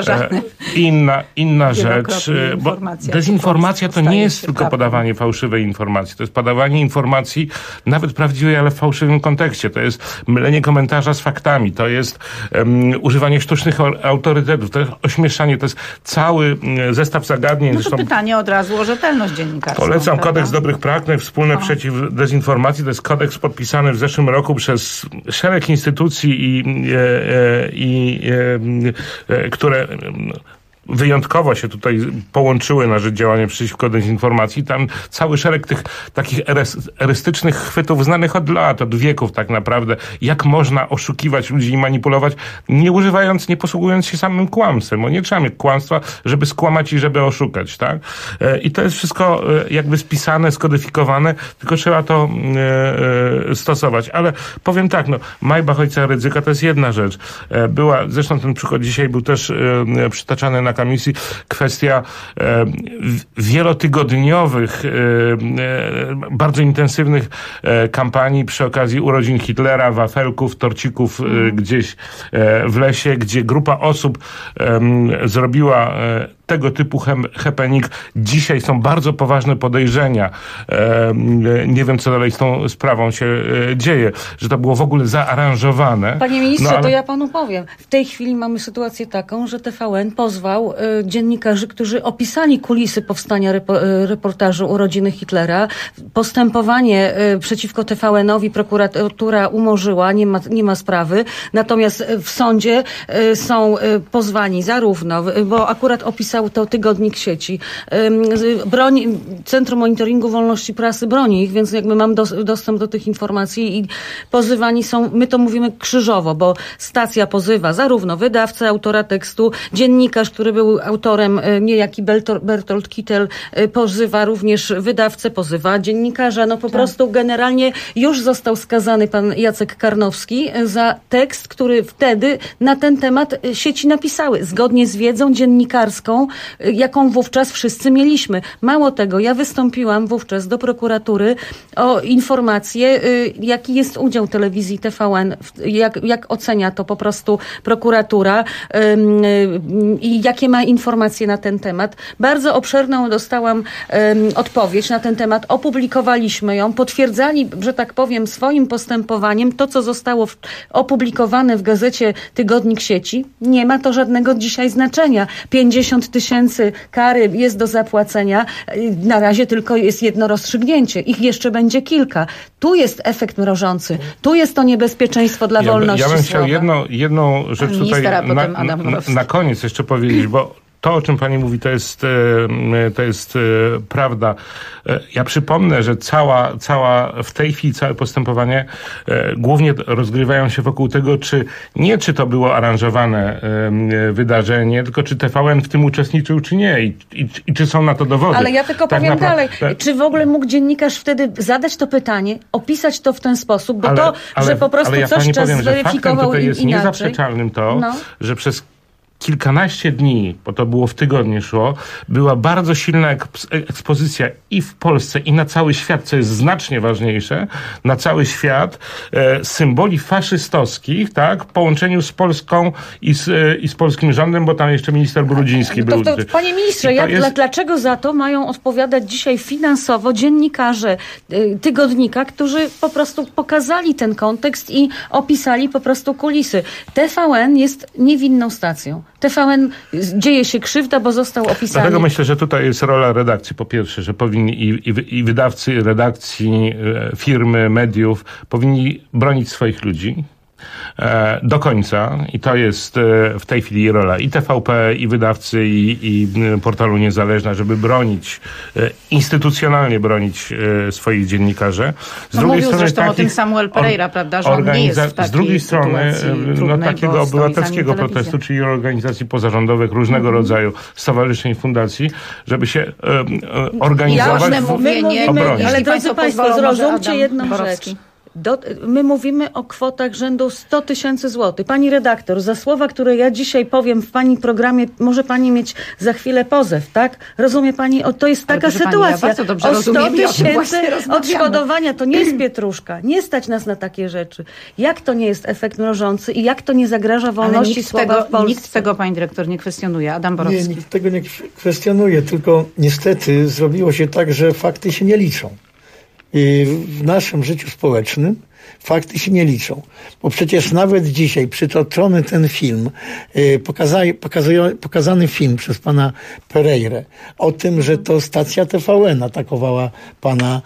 Inna rzecz, bo dezinformacja to nie jest tylko podawanie fałszywej informacji. To jest podawanie informacji nawet prawdziwej, ale w fałszywym kontekście. To jest mylenie komentarza z faktami. To jest używanie sztucznych autorytetów. To jest ośmieszanie. To jest cały zestaw zagadnień. No to zresztą pytanie od razu o rzetelność dziennikarską. Polecam Kodeks Dobrych Praktyk wspólny przeciw dezinformacji. To jest kodeks podpisany w zeszłym roku przez szereg instytucji które wyjątkowo się tutaj połączyły na rzecz działania przeciwko dezinformacji. Tam cały szereg tych takich erystycznych chwytów znanych od lat, od wieków tak naprawdę, jak można oszukiwać ludzi i manipulować, nie posługując się samym kłamstwem. Bo nie trzeba mieć kłamstwa, żeby skłamać i żeby oszukać, tak? I to jest wszystko jakby spisane, skodyfikowane, tylko trzeba to stosować. Ale powiem tak, Maybach ojca Rydzyka to jest jedna rzecz. Zresztą ten przykład dzisiaj był też przytaczany na komisji, kwestia wielotygodniowych, bardzo intensywnych kampanii przy okazji urodzin Hitlera, wafelków, torcików gdzieś w lesie, gdzie grupa osób zrobiła tego typu happening. Dzisiaj są bardzo poważne podejrzenia. Nie wiem, co dalej z tą sprawą się dzieje, że to było w ogóle zaaranżowane. Panie ministrze, to ja panu powiem. W tej chwili mamy sytuację taką, że TVN pozwał dziennikarzy, którzy opisali kulisy powstania reportażu Urodziny Hitlera. Postępowanie przeciwko TVN-owi prokuratura umorzyła, nie ma sprawy. Natomiast w sądzie są pozwani zarówno, bo akurat opisał to Tygodnik Sieci. Centrum Monitoringu Wolności Prasy broni ich, więc jakby mam dostęp do tych informacji i pozywani są, my to mówimy krzyżowo, bo stacja pozywa zarówno wydawcę, autora tekstu, dziennikarz, który był autorem, niejaki Bertolt Kittel, pozywa również wydawcę, pozywa dziennikarza. Po prostu generalnie już został skazany pan Jacek Karnowski za tekst, który wtedy na ten temat sieci napisały, zgodnie z wiedzą dziennikarską, jaką wówczas wszyscy mieliśmy. Mało tego, ja wystąpiłam wówczas do prokuratury o informację, jaki jest udział telewizji TVN, jak ocenia to po prostu prokuratura i jakie ma informacje na ten temat. Bardzo obszerną dostałam odpowiedź na ten temat. Opublikowaliśmy ją, potwierdzali, że tak powiem, swoim postępowaniem to, co zostało opublikowane w gazecie Tygodnik Sieci. Nie ma to żadnego dzisiaj znaczenia. 50 000 kary jest do zapłacenia. Na razie tylko jest jedno rozstrzygnięcie. Ich jeszcze będzie kilka. Tu jest efekt mrożący. Tu jest to niebezpieczeństwo dla wolności słowa. Ja bym chciał jedną rzecz tutaj na koniec jeszcze powiedzieć, bo to, o czym pani mówi, to jest prawda. Ja przypomnę, że w tej chwili całe postępowanie głównie rozgrywają się wokół tego, czy to było aranżowane wydarzenie, tylko czy TVN w tym uczestniczył, czy nie i czy są na to dowody. Ale ja tylko powiem dalej. Czy w ogóle mógł dziennikarz wtedy zadać to pytanie, opisać to w ten sposób, bo że po prostu coś czas zweryfikował tutaj jest inaczej. Niezaprzeczalnym że przez kilkanaście dni, bo to było w tygodnie szło, była bardzo silna ekspozycja i w Polsce, i na cały świat, co jest znacznie ważniejsze, na cały świat symboli faszystowskich, tak, w połączeniu z Polską i z polskim rządem, bo tam jeszcze minister Brudziński był. Panie ministrze, dlaczego za to mają odpowiadać dzisiaj finansowo dziennikarze tygodnika, którzy po prostu pokazali ten kontekst i opisali po prostu kulisy? TVN jest niewinną stacją. TVN dzieje się krzywda, bo został opisany. Dlatego myślę, że tutaj jest rola redakcji. Po pierwsze, że powinni i wydawcy, redakcji, firmy, mediów powinni bronić swoich ludzi do końca i to jest w tej chwili rola i TVP, i wydawcy, i portalu Niezależna, żeby bronić, instytucjonalnie bronić swoich dziennikarzy. Mówił zresztą o tym Samuel Pereira, prawda, że on nie jest w takiej z drugiej strony takiego obywatelskiego protestu, czyli organizacji pozarządowych różnego rodzaju stowarzyszeń, fundacji, żeby się organizować obronić. Ale drodzy Państwo, zrozumcie jedną rzecz. My mówimy o kwotach rzędu 100 000 złotych. Pani redaktor, za słowa, które ja dzisiaj powiem w pani programie, może pani mieć za chwilę pozew, tak? Rozumie pani? To jest taka sytuacja. Ja bardzo o 100 000 odszkodowania to nie jest pietruszka. Nie stać nas na takie rzeczy. Jak to nie jest efekt mrożący i jak to nie zagraża wolności słowa w Polsce? Nikt tego, pani dyrektor, nie kwestionuje. Adam Borowski. Nie, nikt tego nie kwestionuje, tylko niestety zrobiło się tak, że fakty się nie liczą. I w naszym życiu społecznym fakty się nie liczą. Bo przecież nawet dzisiaj przytoczony ten film, pokazany film przez pana Pereirę o tym, że to stacja TVN atakowała pana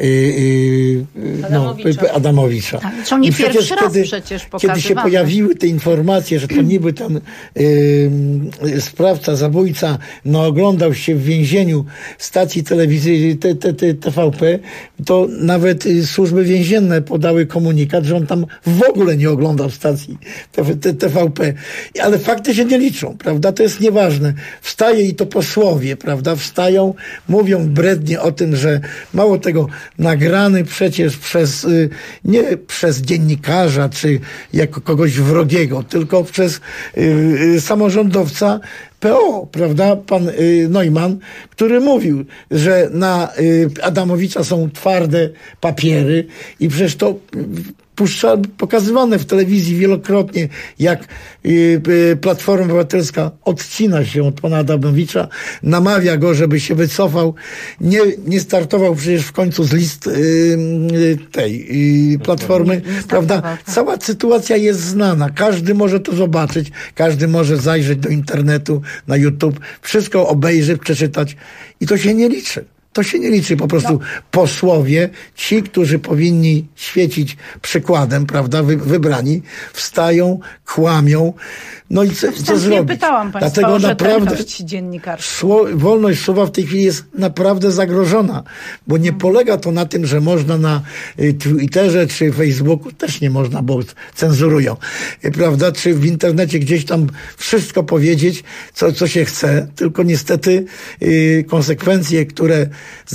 Adamowicza. Tak, zresztą nie pierwszy raz przecież kiedy się pojawiły te informacje, że to niby ten sprawca, zabójca oglądał się w więzieniu stacji telewizyjnej TVP, to nawet służby więzienne podały komunikat, że on tam w ogóle nie oglądał stacji TVP. Ale fakty się nie liczą, prawda? To jest nieważne. Wstaje i to posłowie, prawda? Wstają, mówią brednie o tym, że mało tego, nagrany przecież nie przez dziennikarza, czy jako kogoś wrogiego, tylko przez samorządowca PO, prawda, pan Neumann, który mówił, że na Adamowicza są twarde papiery i przecież to pokazywane w telewizji wielokrotnie, jak Platforma Obywatelska odcina się od pana Adamowicza, namawia go, żeby się wycofał. Nie startował przecież w końcu z list tej Platformy, prawda? Cała sytuacja jest znana. Każdy może to zobaczyć, każdy może zajrzeć do internetu, na YouTube, wszystko obejrzeć, przeczytać i to się nie liczy. To się nie liczy. Po prostu posłowie, ci, którzy powinni świecić przykładem, prawda, wybrani, wstają, kłamią. No i co zrobić? Pytałam państwa Dlatego o naprawdę wolność słowa w tej chwili jest naprawdę zagrożona, bo nie polega to na tym, że można na Twitterze czy Facebooku, też nie można, bo cenzurują, prawda, czy w internecie gdzieś tam wszystko powiedzieć, co się chce, tylko niestety konsekwencje, które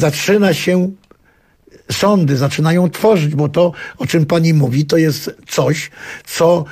sądy zaczynają tworzyć, bo to, o czym pani mówi, to jest coś, co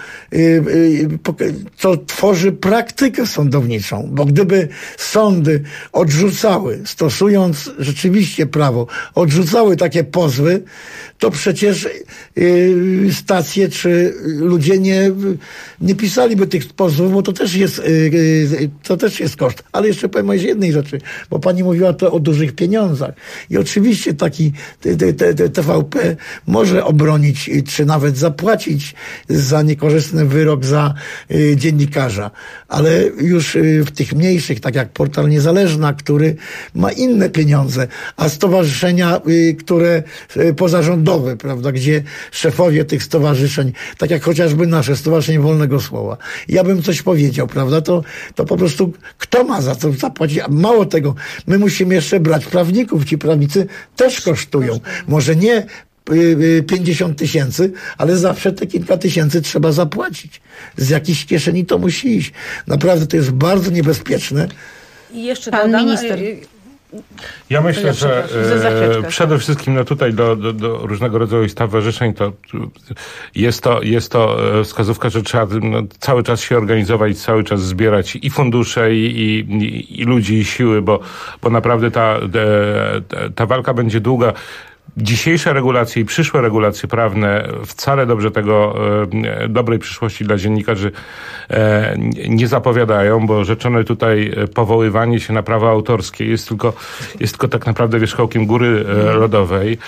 tworzy praktykę sądowniczą. Bo gdyby sądy odrzucały, stosując rzeczywiście prawo, odrzucały takie pozwy, to przecież stacje czy ludzie nie pisaliby tych pozwów, bo to też jest koszt. Ale jeszcze powiem o jednej rzeczy, bo pani mówiła to o dużych pieniądzach. I oczywiście taki TVP może obronić, czy nawet zapłacić za niekorzystny wyrok za dziennikarza. Ale już w tych mniejszych, tak jak Portal Niezależna, który ma inne pieniądze, a stowarzyszenia, które pozarządowe, prawda, gdzie szefowie tych stowarzyszeń, tak jak chociażby nasze Stowarzyszenie Wolnego Słowa, ja bym coś powiedział, prawda, to po prostu kto ma za to zapłacić? A mało tego, my musimy jeszcze brać prawników. Ci prawnicy też kosztują. Może nie 50 000, ale zawsze te kilka tysięcy trzeba zapłacić. Z jakiejś kieszeni to musi iść. Naprawdę to jest bardzo niebezpieczne. I jeszcze pan minister. Ja myślę, że przede wszystkim tutaj do różnego rodzaju stowarzyszeń to jest to wskazówka, że trzeba cały czas się organizować, cały czas zbierać i fundusze, i ludzi, i siły, bo naprawdę ta walka będzie długa. Dzisiejsze regulacje i przyszłe regulacje prawne wcale dobrej przyszłości dla dziennikarzy nie zapowiadają, bo rzeczone tutaj powoływanie się na prawa autorskie jest tylko tak naprawdę wierzchołkiem góry lodowej.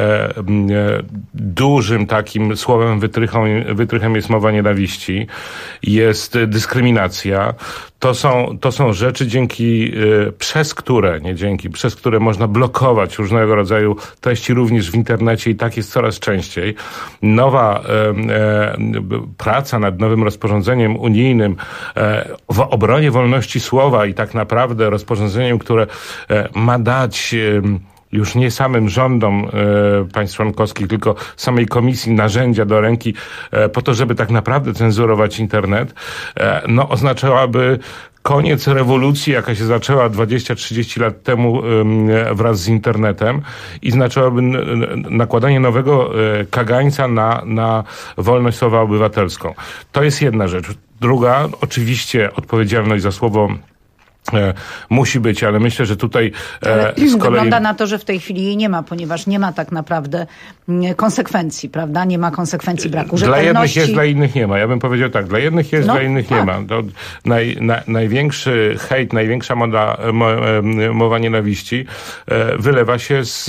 Dużym takim słowem wytrychem jest mowa nienawiści, jest dyskryminacja. To są rzeczy, przez które można blokować różnego rodzaju treści również w internecie i tak jest coraz częściej. Nowa praca nad nowym rozporządzeniem unijnym w obronie wolności słowa i tak naprawdę rozporządzeniem, które ma dać już nie samym rządom państw członkowskich, tylko samej komisji narzędzia do ręki po to, żeby tak naprawdę cenzurować internet, oznaczałaby koniec rewolucji, jaka się zaczęła 20-30 lat temu wraz z internetem i znaczyłaby nakładanie nowego kagańca na wolność słowa obywatelską. To jest jedna rzecz. Druga, oczywiście odpowiedzialność za słowo musi być, ale myślę, że tutaj z kolei wygląda na to, że w tej chwili jej nie ma, ponieważ nie ma tak naprawdę konsekwencji, prawda? Nie ma konsekwencji braku rzetelności. Dla jednych jest, dla innych nie ma. Ja bym powiedział tak, dla jednych jest, dla innych nie ma. To największy hejt, największa mowa nienawiści wylewa się z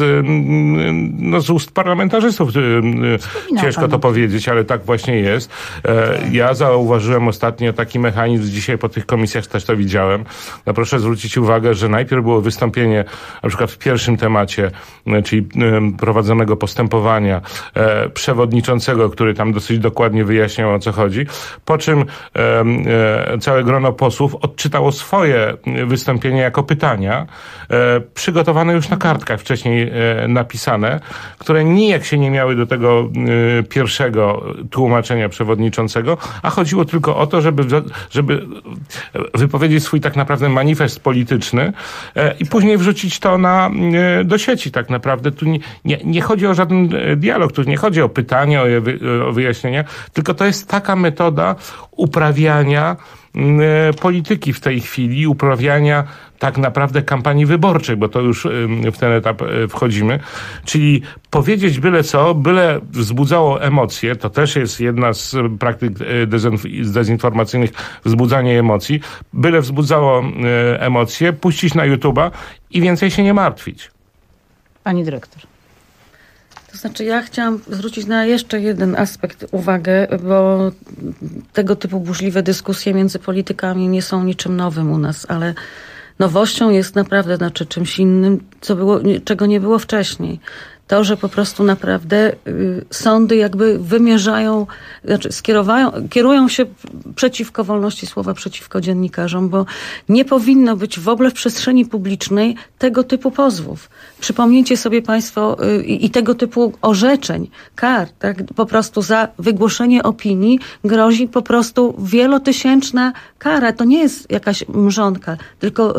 ust parlamentarzystów. Ciężko to powiedzieć, ale tak właśnie jest. Ja zauważyłem ostatnio taki mechanizm, dzisiaj po tych komisjach też to widziałem. No proszę zwrócić uwagę, że najpierw było wystąpienie na przykład w pierwszym temacie, czyli prowadzonego postępowania przewodniczącego, który tam dosyć dokładnie wyjaśniał, o co chodzi, po czym całe grono posłów odczytało swoje wystąpienie jako pytania, przygotowane już na kartkach wcześniej napisane, które nijak się nie miały do tego pierwszego tłumaczenia przewodniczącego, a chodziło tylko o to, żeby wypowiedzieć swój tak naprawdę manifest polityczny i później wrzucić to do sieci tak naprawdę. Tu nie chodzi o żaden dialog, tu nie chodzi o pytania, o wyjaśnienia, tylko to jest taka metoda uprawiania polityki w tej chwili, uprawiania tak naprawdę kampanii wyborczej, bo to już w ten etap wchodzimy. Czyli powiedzieć byle co, byle wzbudzało emocje, to też jest jedna z praktyk dezinformacyjnych, wzbudzanie emocji, byle wzbudzało emocje, puścić na YouTube'a i więcej się nie martwić. Pani dyrektor. To znaczy ja chciałam zwrócić na jeszcze jeden aspekt uwagę, bo tego typu burzliwe dyskusje między politykami nie są niczym nowym u nas, ale nowością jest naprawdę czymś innym, czego nie było wcześniej. To, że po prostu naprawdę sądy jakby wymierzają, kierują się przeciwko wolności słowa, przeciwko dziennikarzom, bo nie powinno być w ogóle w przestrzeni publicznej tego typu pozwów. Przypomnijcie sobie Państwo i tego typu orzeczeń, kar, tak? Po prostu za wygłoszenie opinii grozi po prostu wielotysięczna kara. To nie jest jakaś mrzonka, tylko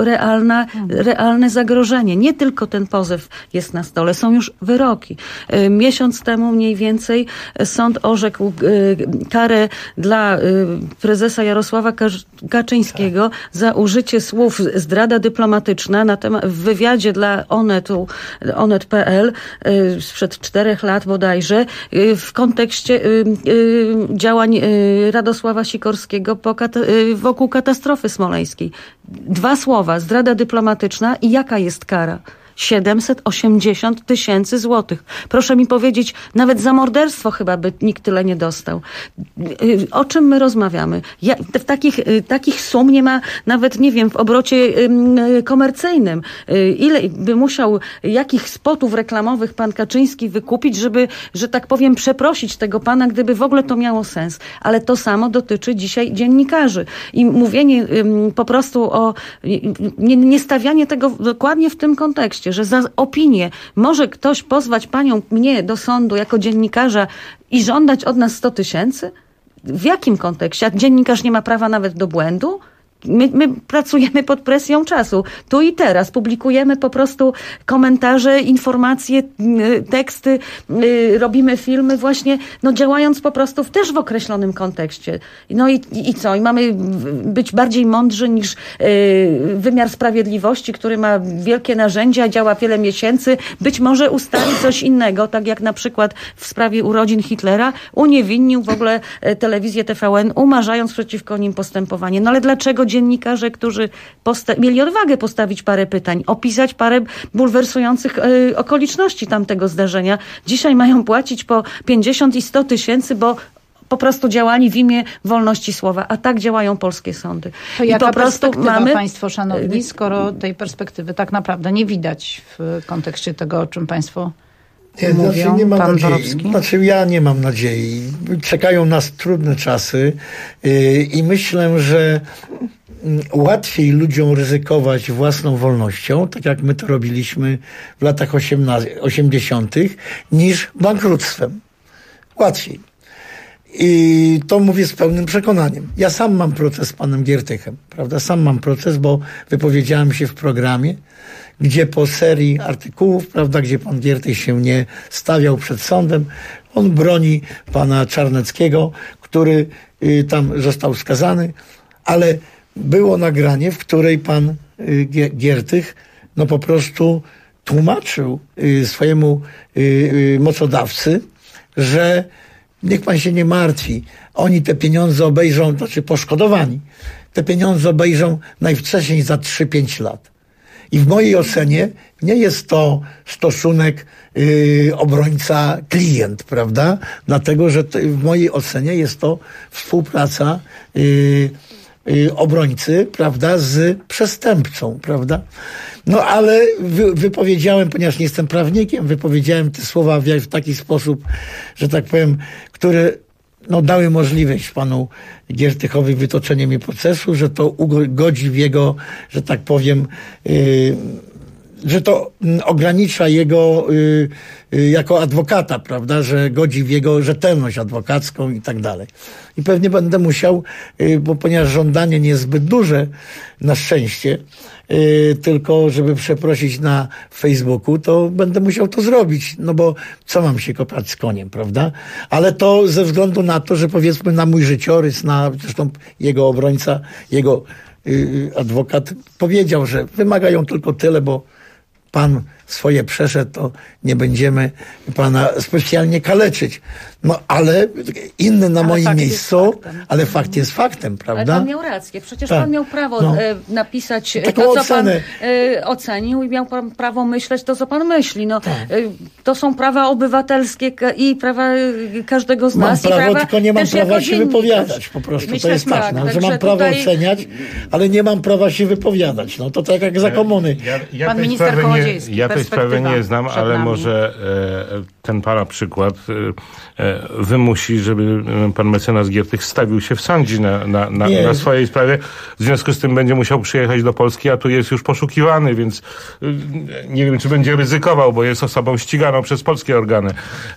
realne zagrożenie. Nie tylko ten pozew jest na stole, są już wyroki. Miesiąc temu mniej więcej sąd orzekł karę dla prezesa Jarosława Kaczyńskiego za użycie słów zdrada dyplomatyczna w wywiadzie dla Onet.pl sprzed 4 lat bodajże w kontekście działań Radosława Sikorskiego wokół katastrofy smoleńskiej. 2 słowa, zdrada dyplomatyczna i jaka jest kara? 780 000 złotych. Proszę mi powiedzieć, nawet za morderstwo chyba by nikt tyle nie dostał. O czym my rozmawiamy? Takich sum nie ma nawet, nie wiem, w obrocie komercyjnym. Ile by musiał, jakich spotów reklamowych pan Kaczyński wykupić, żeby, że tak powiem, przeprosić tego pana, gdyby w ogóle to miało sens. Ale to samo dotyczy dzisiaj dziennikarzy. I mówienie po prostu o nie stawianie tego dokładnie w tym kontekście, że za opinię może ktoś pozwać mnie do sądu jako dziennikarza i żądać od nas 100 000? W jakim kontekście? A dziennikarz nie ma prawa nawet do błędu? My pracujemy pod presją czasu. Tu i teraz publikujemy po prostu komentarze, informacje, teksty, robimy filmy właśnie, działając po prostu też w określonym kontekście. No i co? I mamy być bardziej mądrzy niż wymiar sprawiedliwości, który ma wielkie narzędzia, działa wiele miesięcy. Być może ustali coś innego, tak jak na przykład w sprawie urodzin Hitlera uniewinnił w ogóle telewizję TVN, umarzając przeciwko nim postępowanie. No ale dlaczego dziennikarze, którzy mieli odwagę postawić parę pytań, opisać parę bulwersujących okoliczności tamtego zdarzenia, dzisiaj mają płacić po 50 i 100 000, bo po prostu działali w imię wolności słowa, a tak działają polskie sądy. To jaka perspektywa państwo szanowni, skoro tej perspektywy tak naprawdę nie widać w kontekście tego, o czym państwo mówią? Nie mam pan nadziei. Borowski? Ja nie mam nadziei. Czekają nas trudne czasy i myślę, że łatwiej ludziom ryzykować własną wolnością, tak jak my to robiliśmy w latach 80., niż bankructwem. Łatwiej. I to mówię z pełnym przekonaniem. Ja sam mam proces z panem Giertychem, prawda? Sam mam proces, bo wypowiedziałem się w programie, gdzie po serii artykułów, prawda, gdzie pan Giertych się nie stawiał przed sądem, on broni pana Czarneckiego, który tam został skazany, ale było nagranie, w której pan Giertych no po prostu tłumaczył swojemu mocodawcy, że niech pan się nie martwi, oni te pieniądze obejrzą, znaczy poszkodowani, te pieniądze obejrzą najwcześniej za 3-5 lat. I w mojej ocenie nie jest to stosunek obrońca-klient, prawda? Dlatego, że w mojej ocenie jest to współpraca obrońcy, prawda, z przestępcą, prawda? No ale wypowiedziałem, ponieważ nie jestem prawnikiem, wypowiedziałem te słowa w taki sposób, że tak powiem, które no, dały możliwość panu Giertychowi wytoczenia mi procesu, że to ugodzi w jego, że tak powiem, że to ogranicza jego jako adwokata, prawda, że godzi w jego rzetelność adwokacką i tak dalej. I pewnie będę musiał, bo ponieważ żądanie nie jest zbyt duże, na szczęście, tylko żeby przeprosić na Facebooku, to będę musiał to zrobić, no bo co mam się kopać z koniem, prawda? Ale to ze względu na to, że powiedzmy na mój życiorys, zresztą jego obrońca, jego adwokat powiedział, że wymagają tylko tyle, bo pan swoje przeszedł, to nie będziemy pana specjalnie kaleczyć. No ale inny na moim miejscu, ale fakt jest faktem, prawda? Ale pan miał rację. Przecież tak. Pan miał prawo napisać to, co pan ocenił i miał pan prawo myśleć to, co pan myśli. No, to są prawa obywatelskie i prawa każdego z nas. Mam prawo, i prawa tylko nie mam prawa się wypowiadać po prostu. Myślę, to jest tak, że mam prawo oceniać, ale nie mam prawa się wypowiadać. No to tak jak za komuny. Pan minister Kołodziejski. Ja tej sprawy nie znam, ale może ten pana przykład wymusi, żeby pan mecenas Giertych stawił się w sądzie na swojej sprawie. W związku z tym będzie musiał przyjechać do Polski, a tu jest już poszukiwany, więc nie wiem, czy będzie ryzykował, bo jest osobą ściganą przez polskie organy.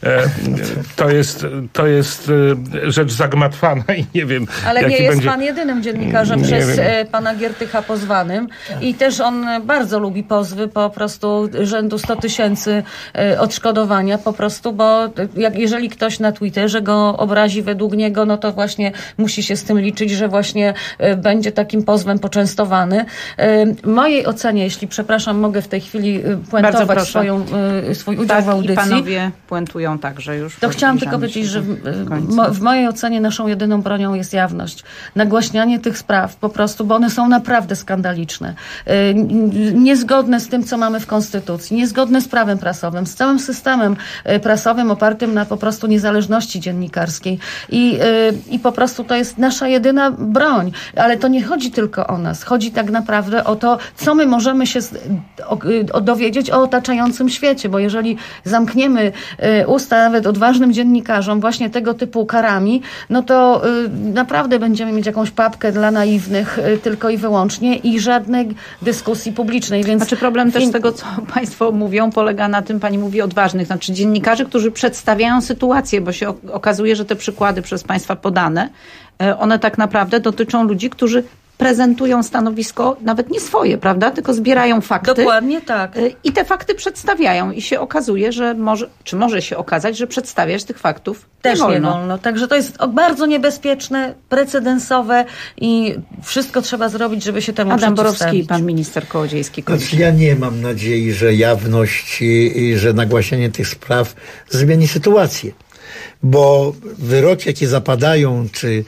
To jest rzecz zagmatwana i nie wiem, ale jaki nie jest będzie... pan jedynym dziennikarzem przez pana Giertycha pozwanym i też on bardzo lubi pozwy po prostu rzędu 100 000 odszkodowania po prostu, bo jeżeli ktoś na Twitterze go obrazi według niego, no to właśnie musi się z tym liczyć, że właśnie będzie takim pozwem poczęstowany. W mojej ocenie, jeśli przepraszam, mogę w tej chwili puentować swój udział w audycji. I panowie puentują także już. To chciałam tylko powiedzieć, że w mojej ocenie naszą jedyną bronią jest jawność. Nagłaśnianie tych spraw po prostu, bo one są naprawdę skandaliczne. Niezgodne z tym, co mamy w Konstytucji, niezgodne z prawem prasowym, z całym systemem prasowym opartym na po prostu niezależności dziennikarskiej. I po prostu to jest nasza jedyna broń. Ale to nie chodzi tylko o nas. Chodzi tak naprawdę o to, co my możemy się dowiedzieć o otaczającym świecie, bo jeżeli zamkniemy usta nawet odważnym dziennikarzom właśnie tego typu karami, no to naprawdę będziemy mieć jakąś papkę dla naiwnych tylko i wyłącznie i żadnej dyskusji publicznej. Więc znaczy problem też z tego, co państwo mówią, polega na tym, pani mówi odważnych, znaczy dziennikarzy, którzy przedstawiają sytuację, bo się okazuje, że te przykłady przez państwa podane, one tak naprawdę dotyczą ludzi, którzy prezentują stanowisko nawet nie swoje, prawda? Tylko zbierają fakty. Dokładnie tak. I te fakty przedstawiają. I się okazuje, że może się okazać, że przedstawiać tych faktów też nie wolno. Także to jest bardzo niebezpieczne, precedensowe i wszystko trzeba zrobić, żeby się temu Adam Borowski i pan minister Kołodziejski. Znaczy, ja nie mam nadziei, że jawność i że nagłaśnianie tych spraw zmieni sytuację. Bo wyroki, jakie zapadają, czy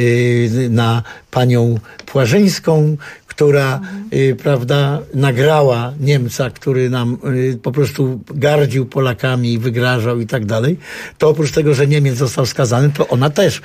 na panią Płażyńską, która, prawda, nagrała Niemca, który nam po prostu gardził Polakami i wygrażał i tak dalej, to oprócz tego, że Niemiec został skazany, to ona też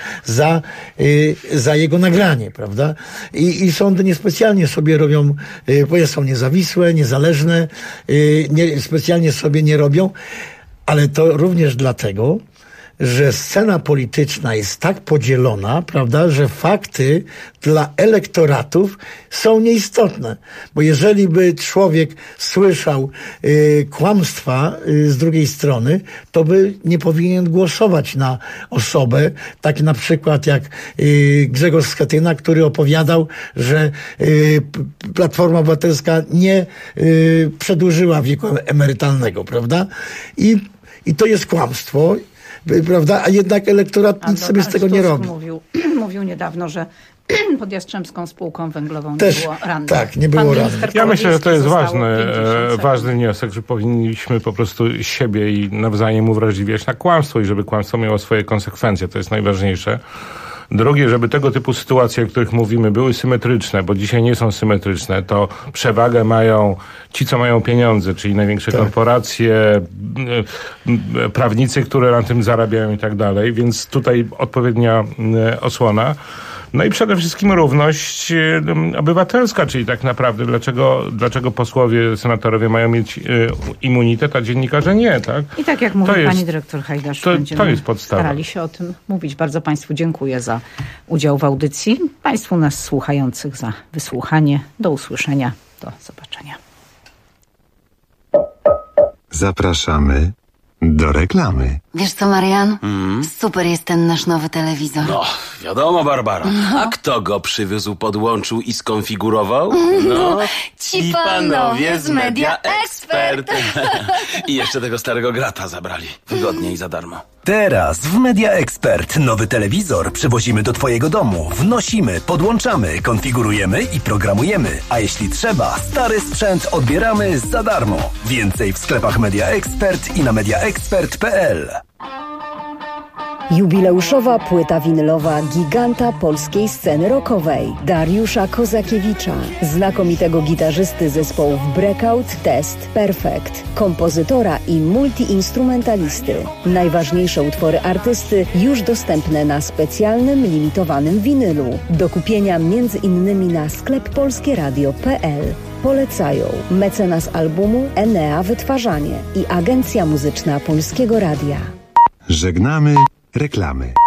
za jego nagranie, prawda? I sądy niespecjalnie sobie robią, bo są niezawisłe, niezależne, specjalnie sobie nie robią, ale to również dlatego, że scena polityczna jest tak podzielona, prawda, że fakty dla elektoratów są nieistotne. Bo jeżeli by człowiek słyszał kłamstwa z drugiej strony, to by nie powinien głosować na osobę, tak na przykład jak Grzegorz Schetyna, który opowiadał, że Platforma Obywatelska nie przedłużyła wieku emerytalnego, prawda? I to jest kłamstwo. Prawda? A jednak elektorat nic sobie z tego nie robi. Mówił niedawno, że pod Jastrzębską Spółką Węglową Też, nie było rannych. tak, nie było rannych. Ja myślę, że to jest ważny wniosek, że powinniśmy po prostu siebie i nawzajem uwrażliwiać na kłamstwo i żeby kłamstwo miało swoje konsekwencje. To jest najważniejsze. Drugie, żeby tego typu sytuacje, o których mówimy, były symetryczne, bo dzisiaj nie są symetryczne, to przewagę mają ci, co mają pieniądze, czyli największe korporacje, prawnicy, które na tym zarabiają i tak dalej, więc tutaj odpowiednia osłona. No i przede wszystkim równość obywatelska, czyli tak naprawdę dlaczego posłowie, senatorowie mają mieć immunitet, a dziennikarze nie, tak? I tak jak mówi pani dyrektor Hajdasz, to jest podstawa. Starali się o tym mówić. Bardzo Państwu dziękuję za udział w audycji. Państwu nas słuchających za wysłuchanie. Do usłyszenia. Do zobaczenia. Zapraszamy do reklamy. Wiesz co, Marian? Super jest ten nasz nowy telewizor. No, wiadomo, Barbara. A kto go przywiózł, podłączył i skonfigurował? No, ci panowie z Media Expert. I jeszcze tego starego grata zabrali. Wygodnie i za darmo. Teraz w Media Expert nowy telewizor przywozimy do Twojego domu. Wnosimy, podłączamy, konfigurujemy i programujemy. A jeśli trzeba, stary sprzęt odbieramy za darmo. Więcej w sklepach Media Expert i na mediaexpert.pl. Jubileuszowa płyta winylowa giganta polskiej sceny rockowej Dariusza Kozakiewicza, znakomitego gitarzysty zespołów Breakout, Test, Perfect, kompozytora i multiinstrumentalisty. Najważniejsze utwory artysty już dostępne na specjalnym, limitowanym winylu. Do kupienia m.in. na sklep polskieradio.pl. Polecają mecenas albumu Enea Wytwarzanie i Agencja Muzyczna Polskiego Radia. Żegnamy reklamy.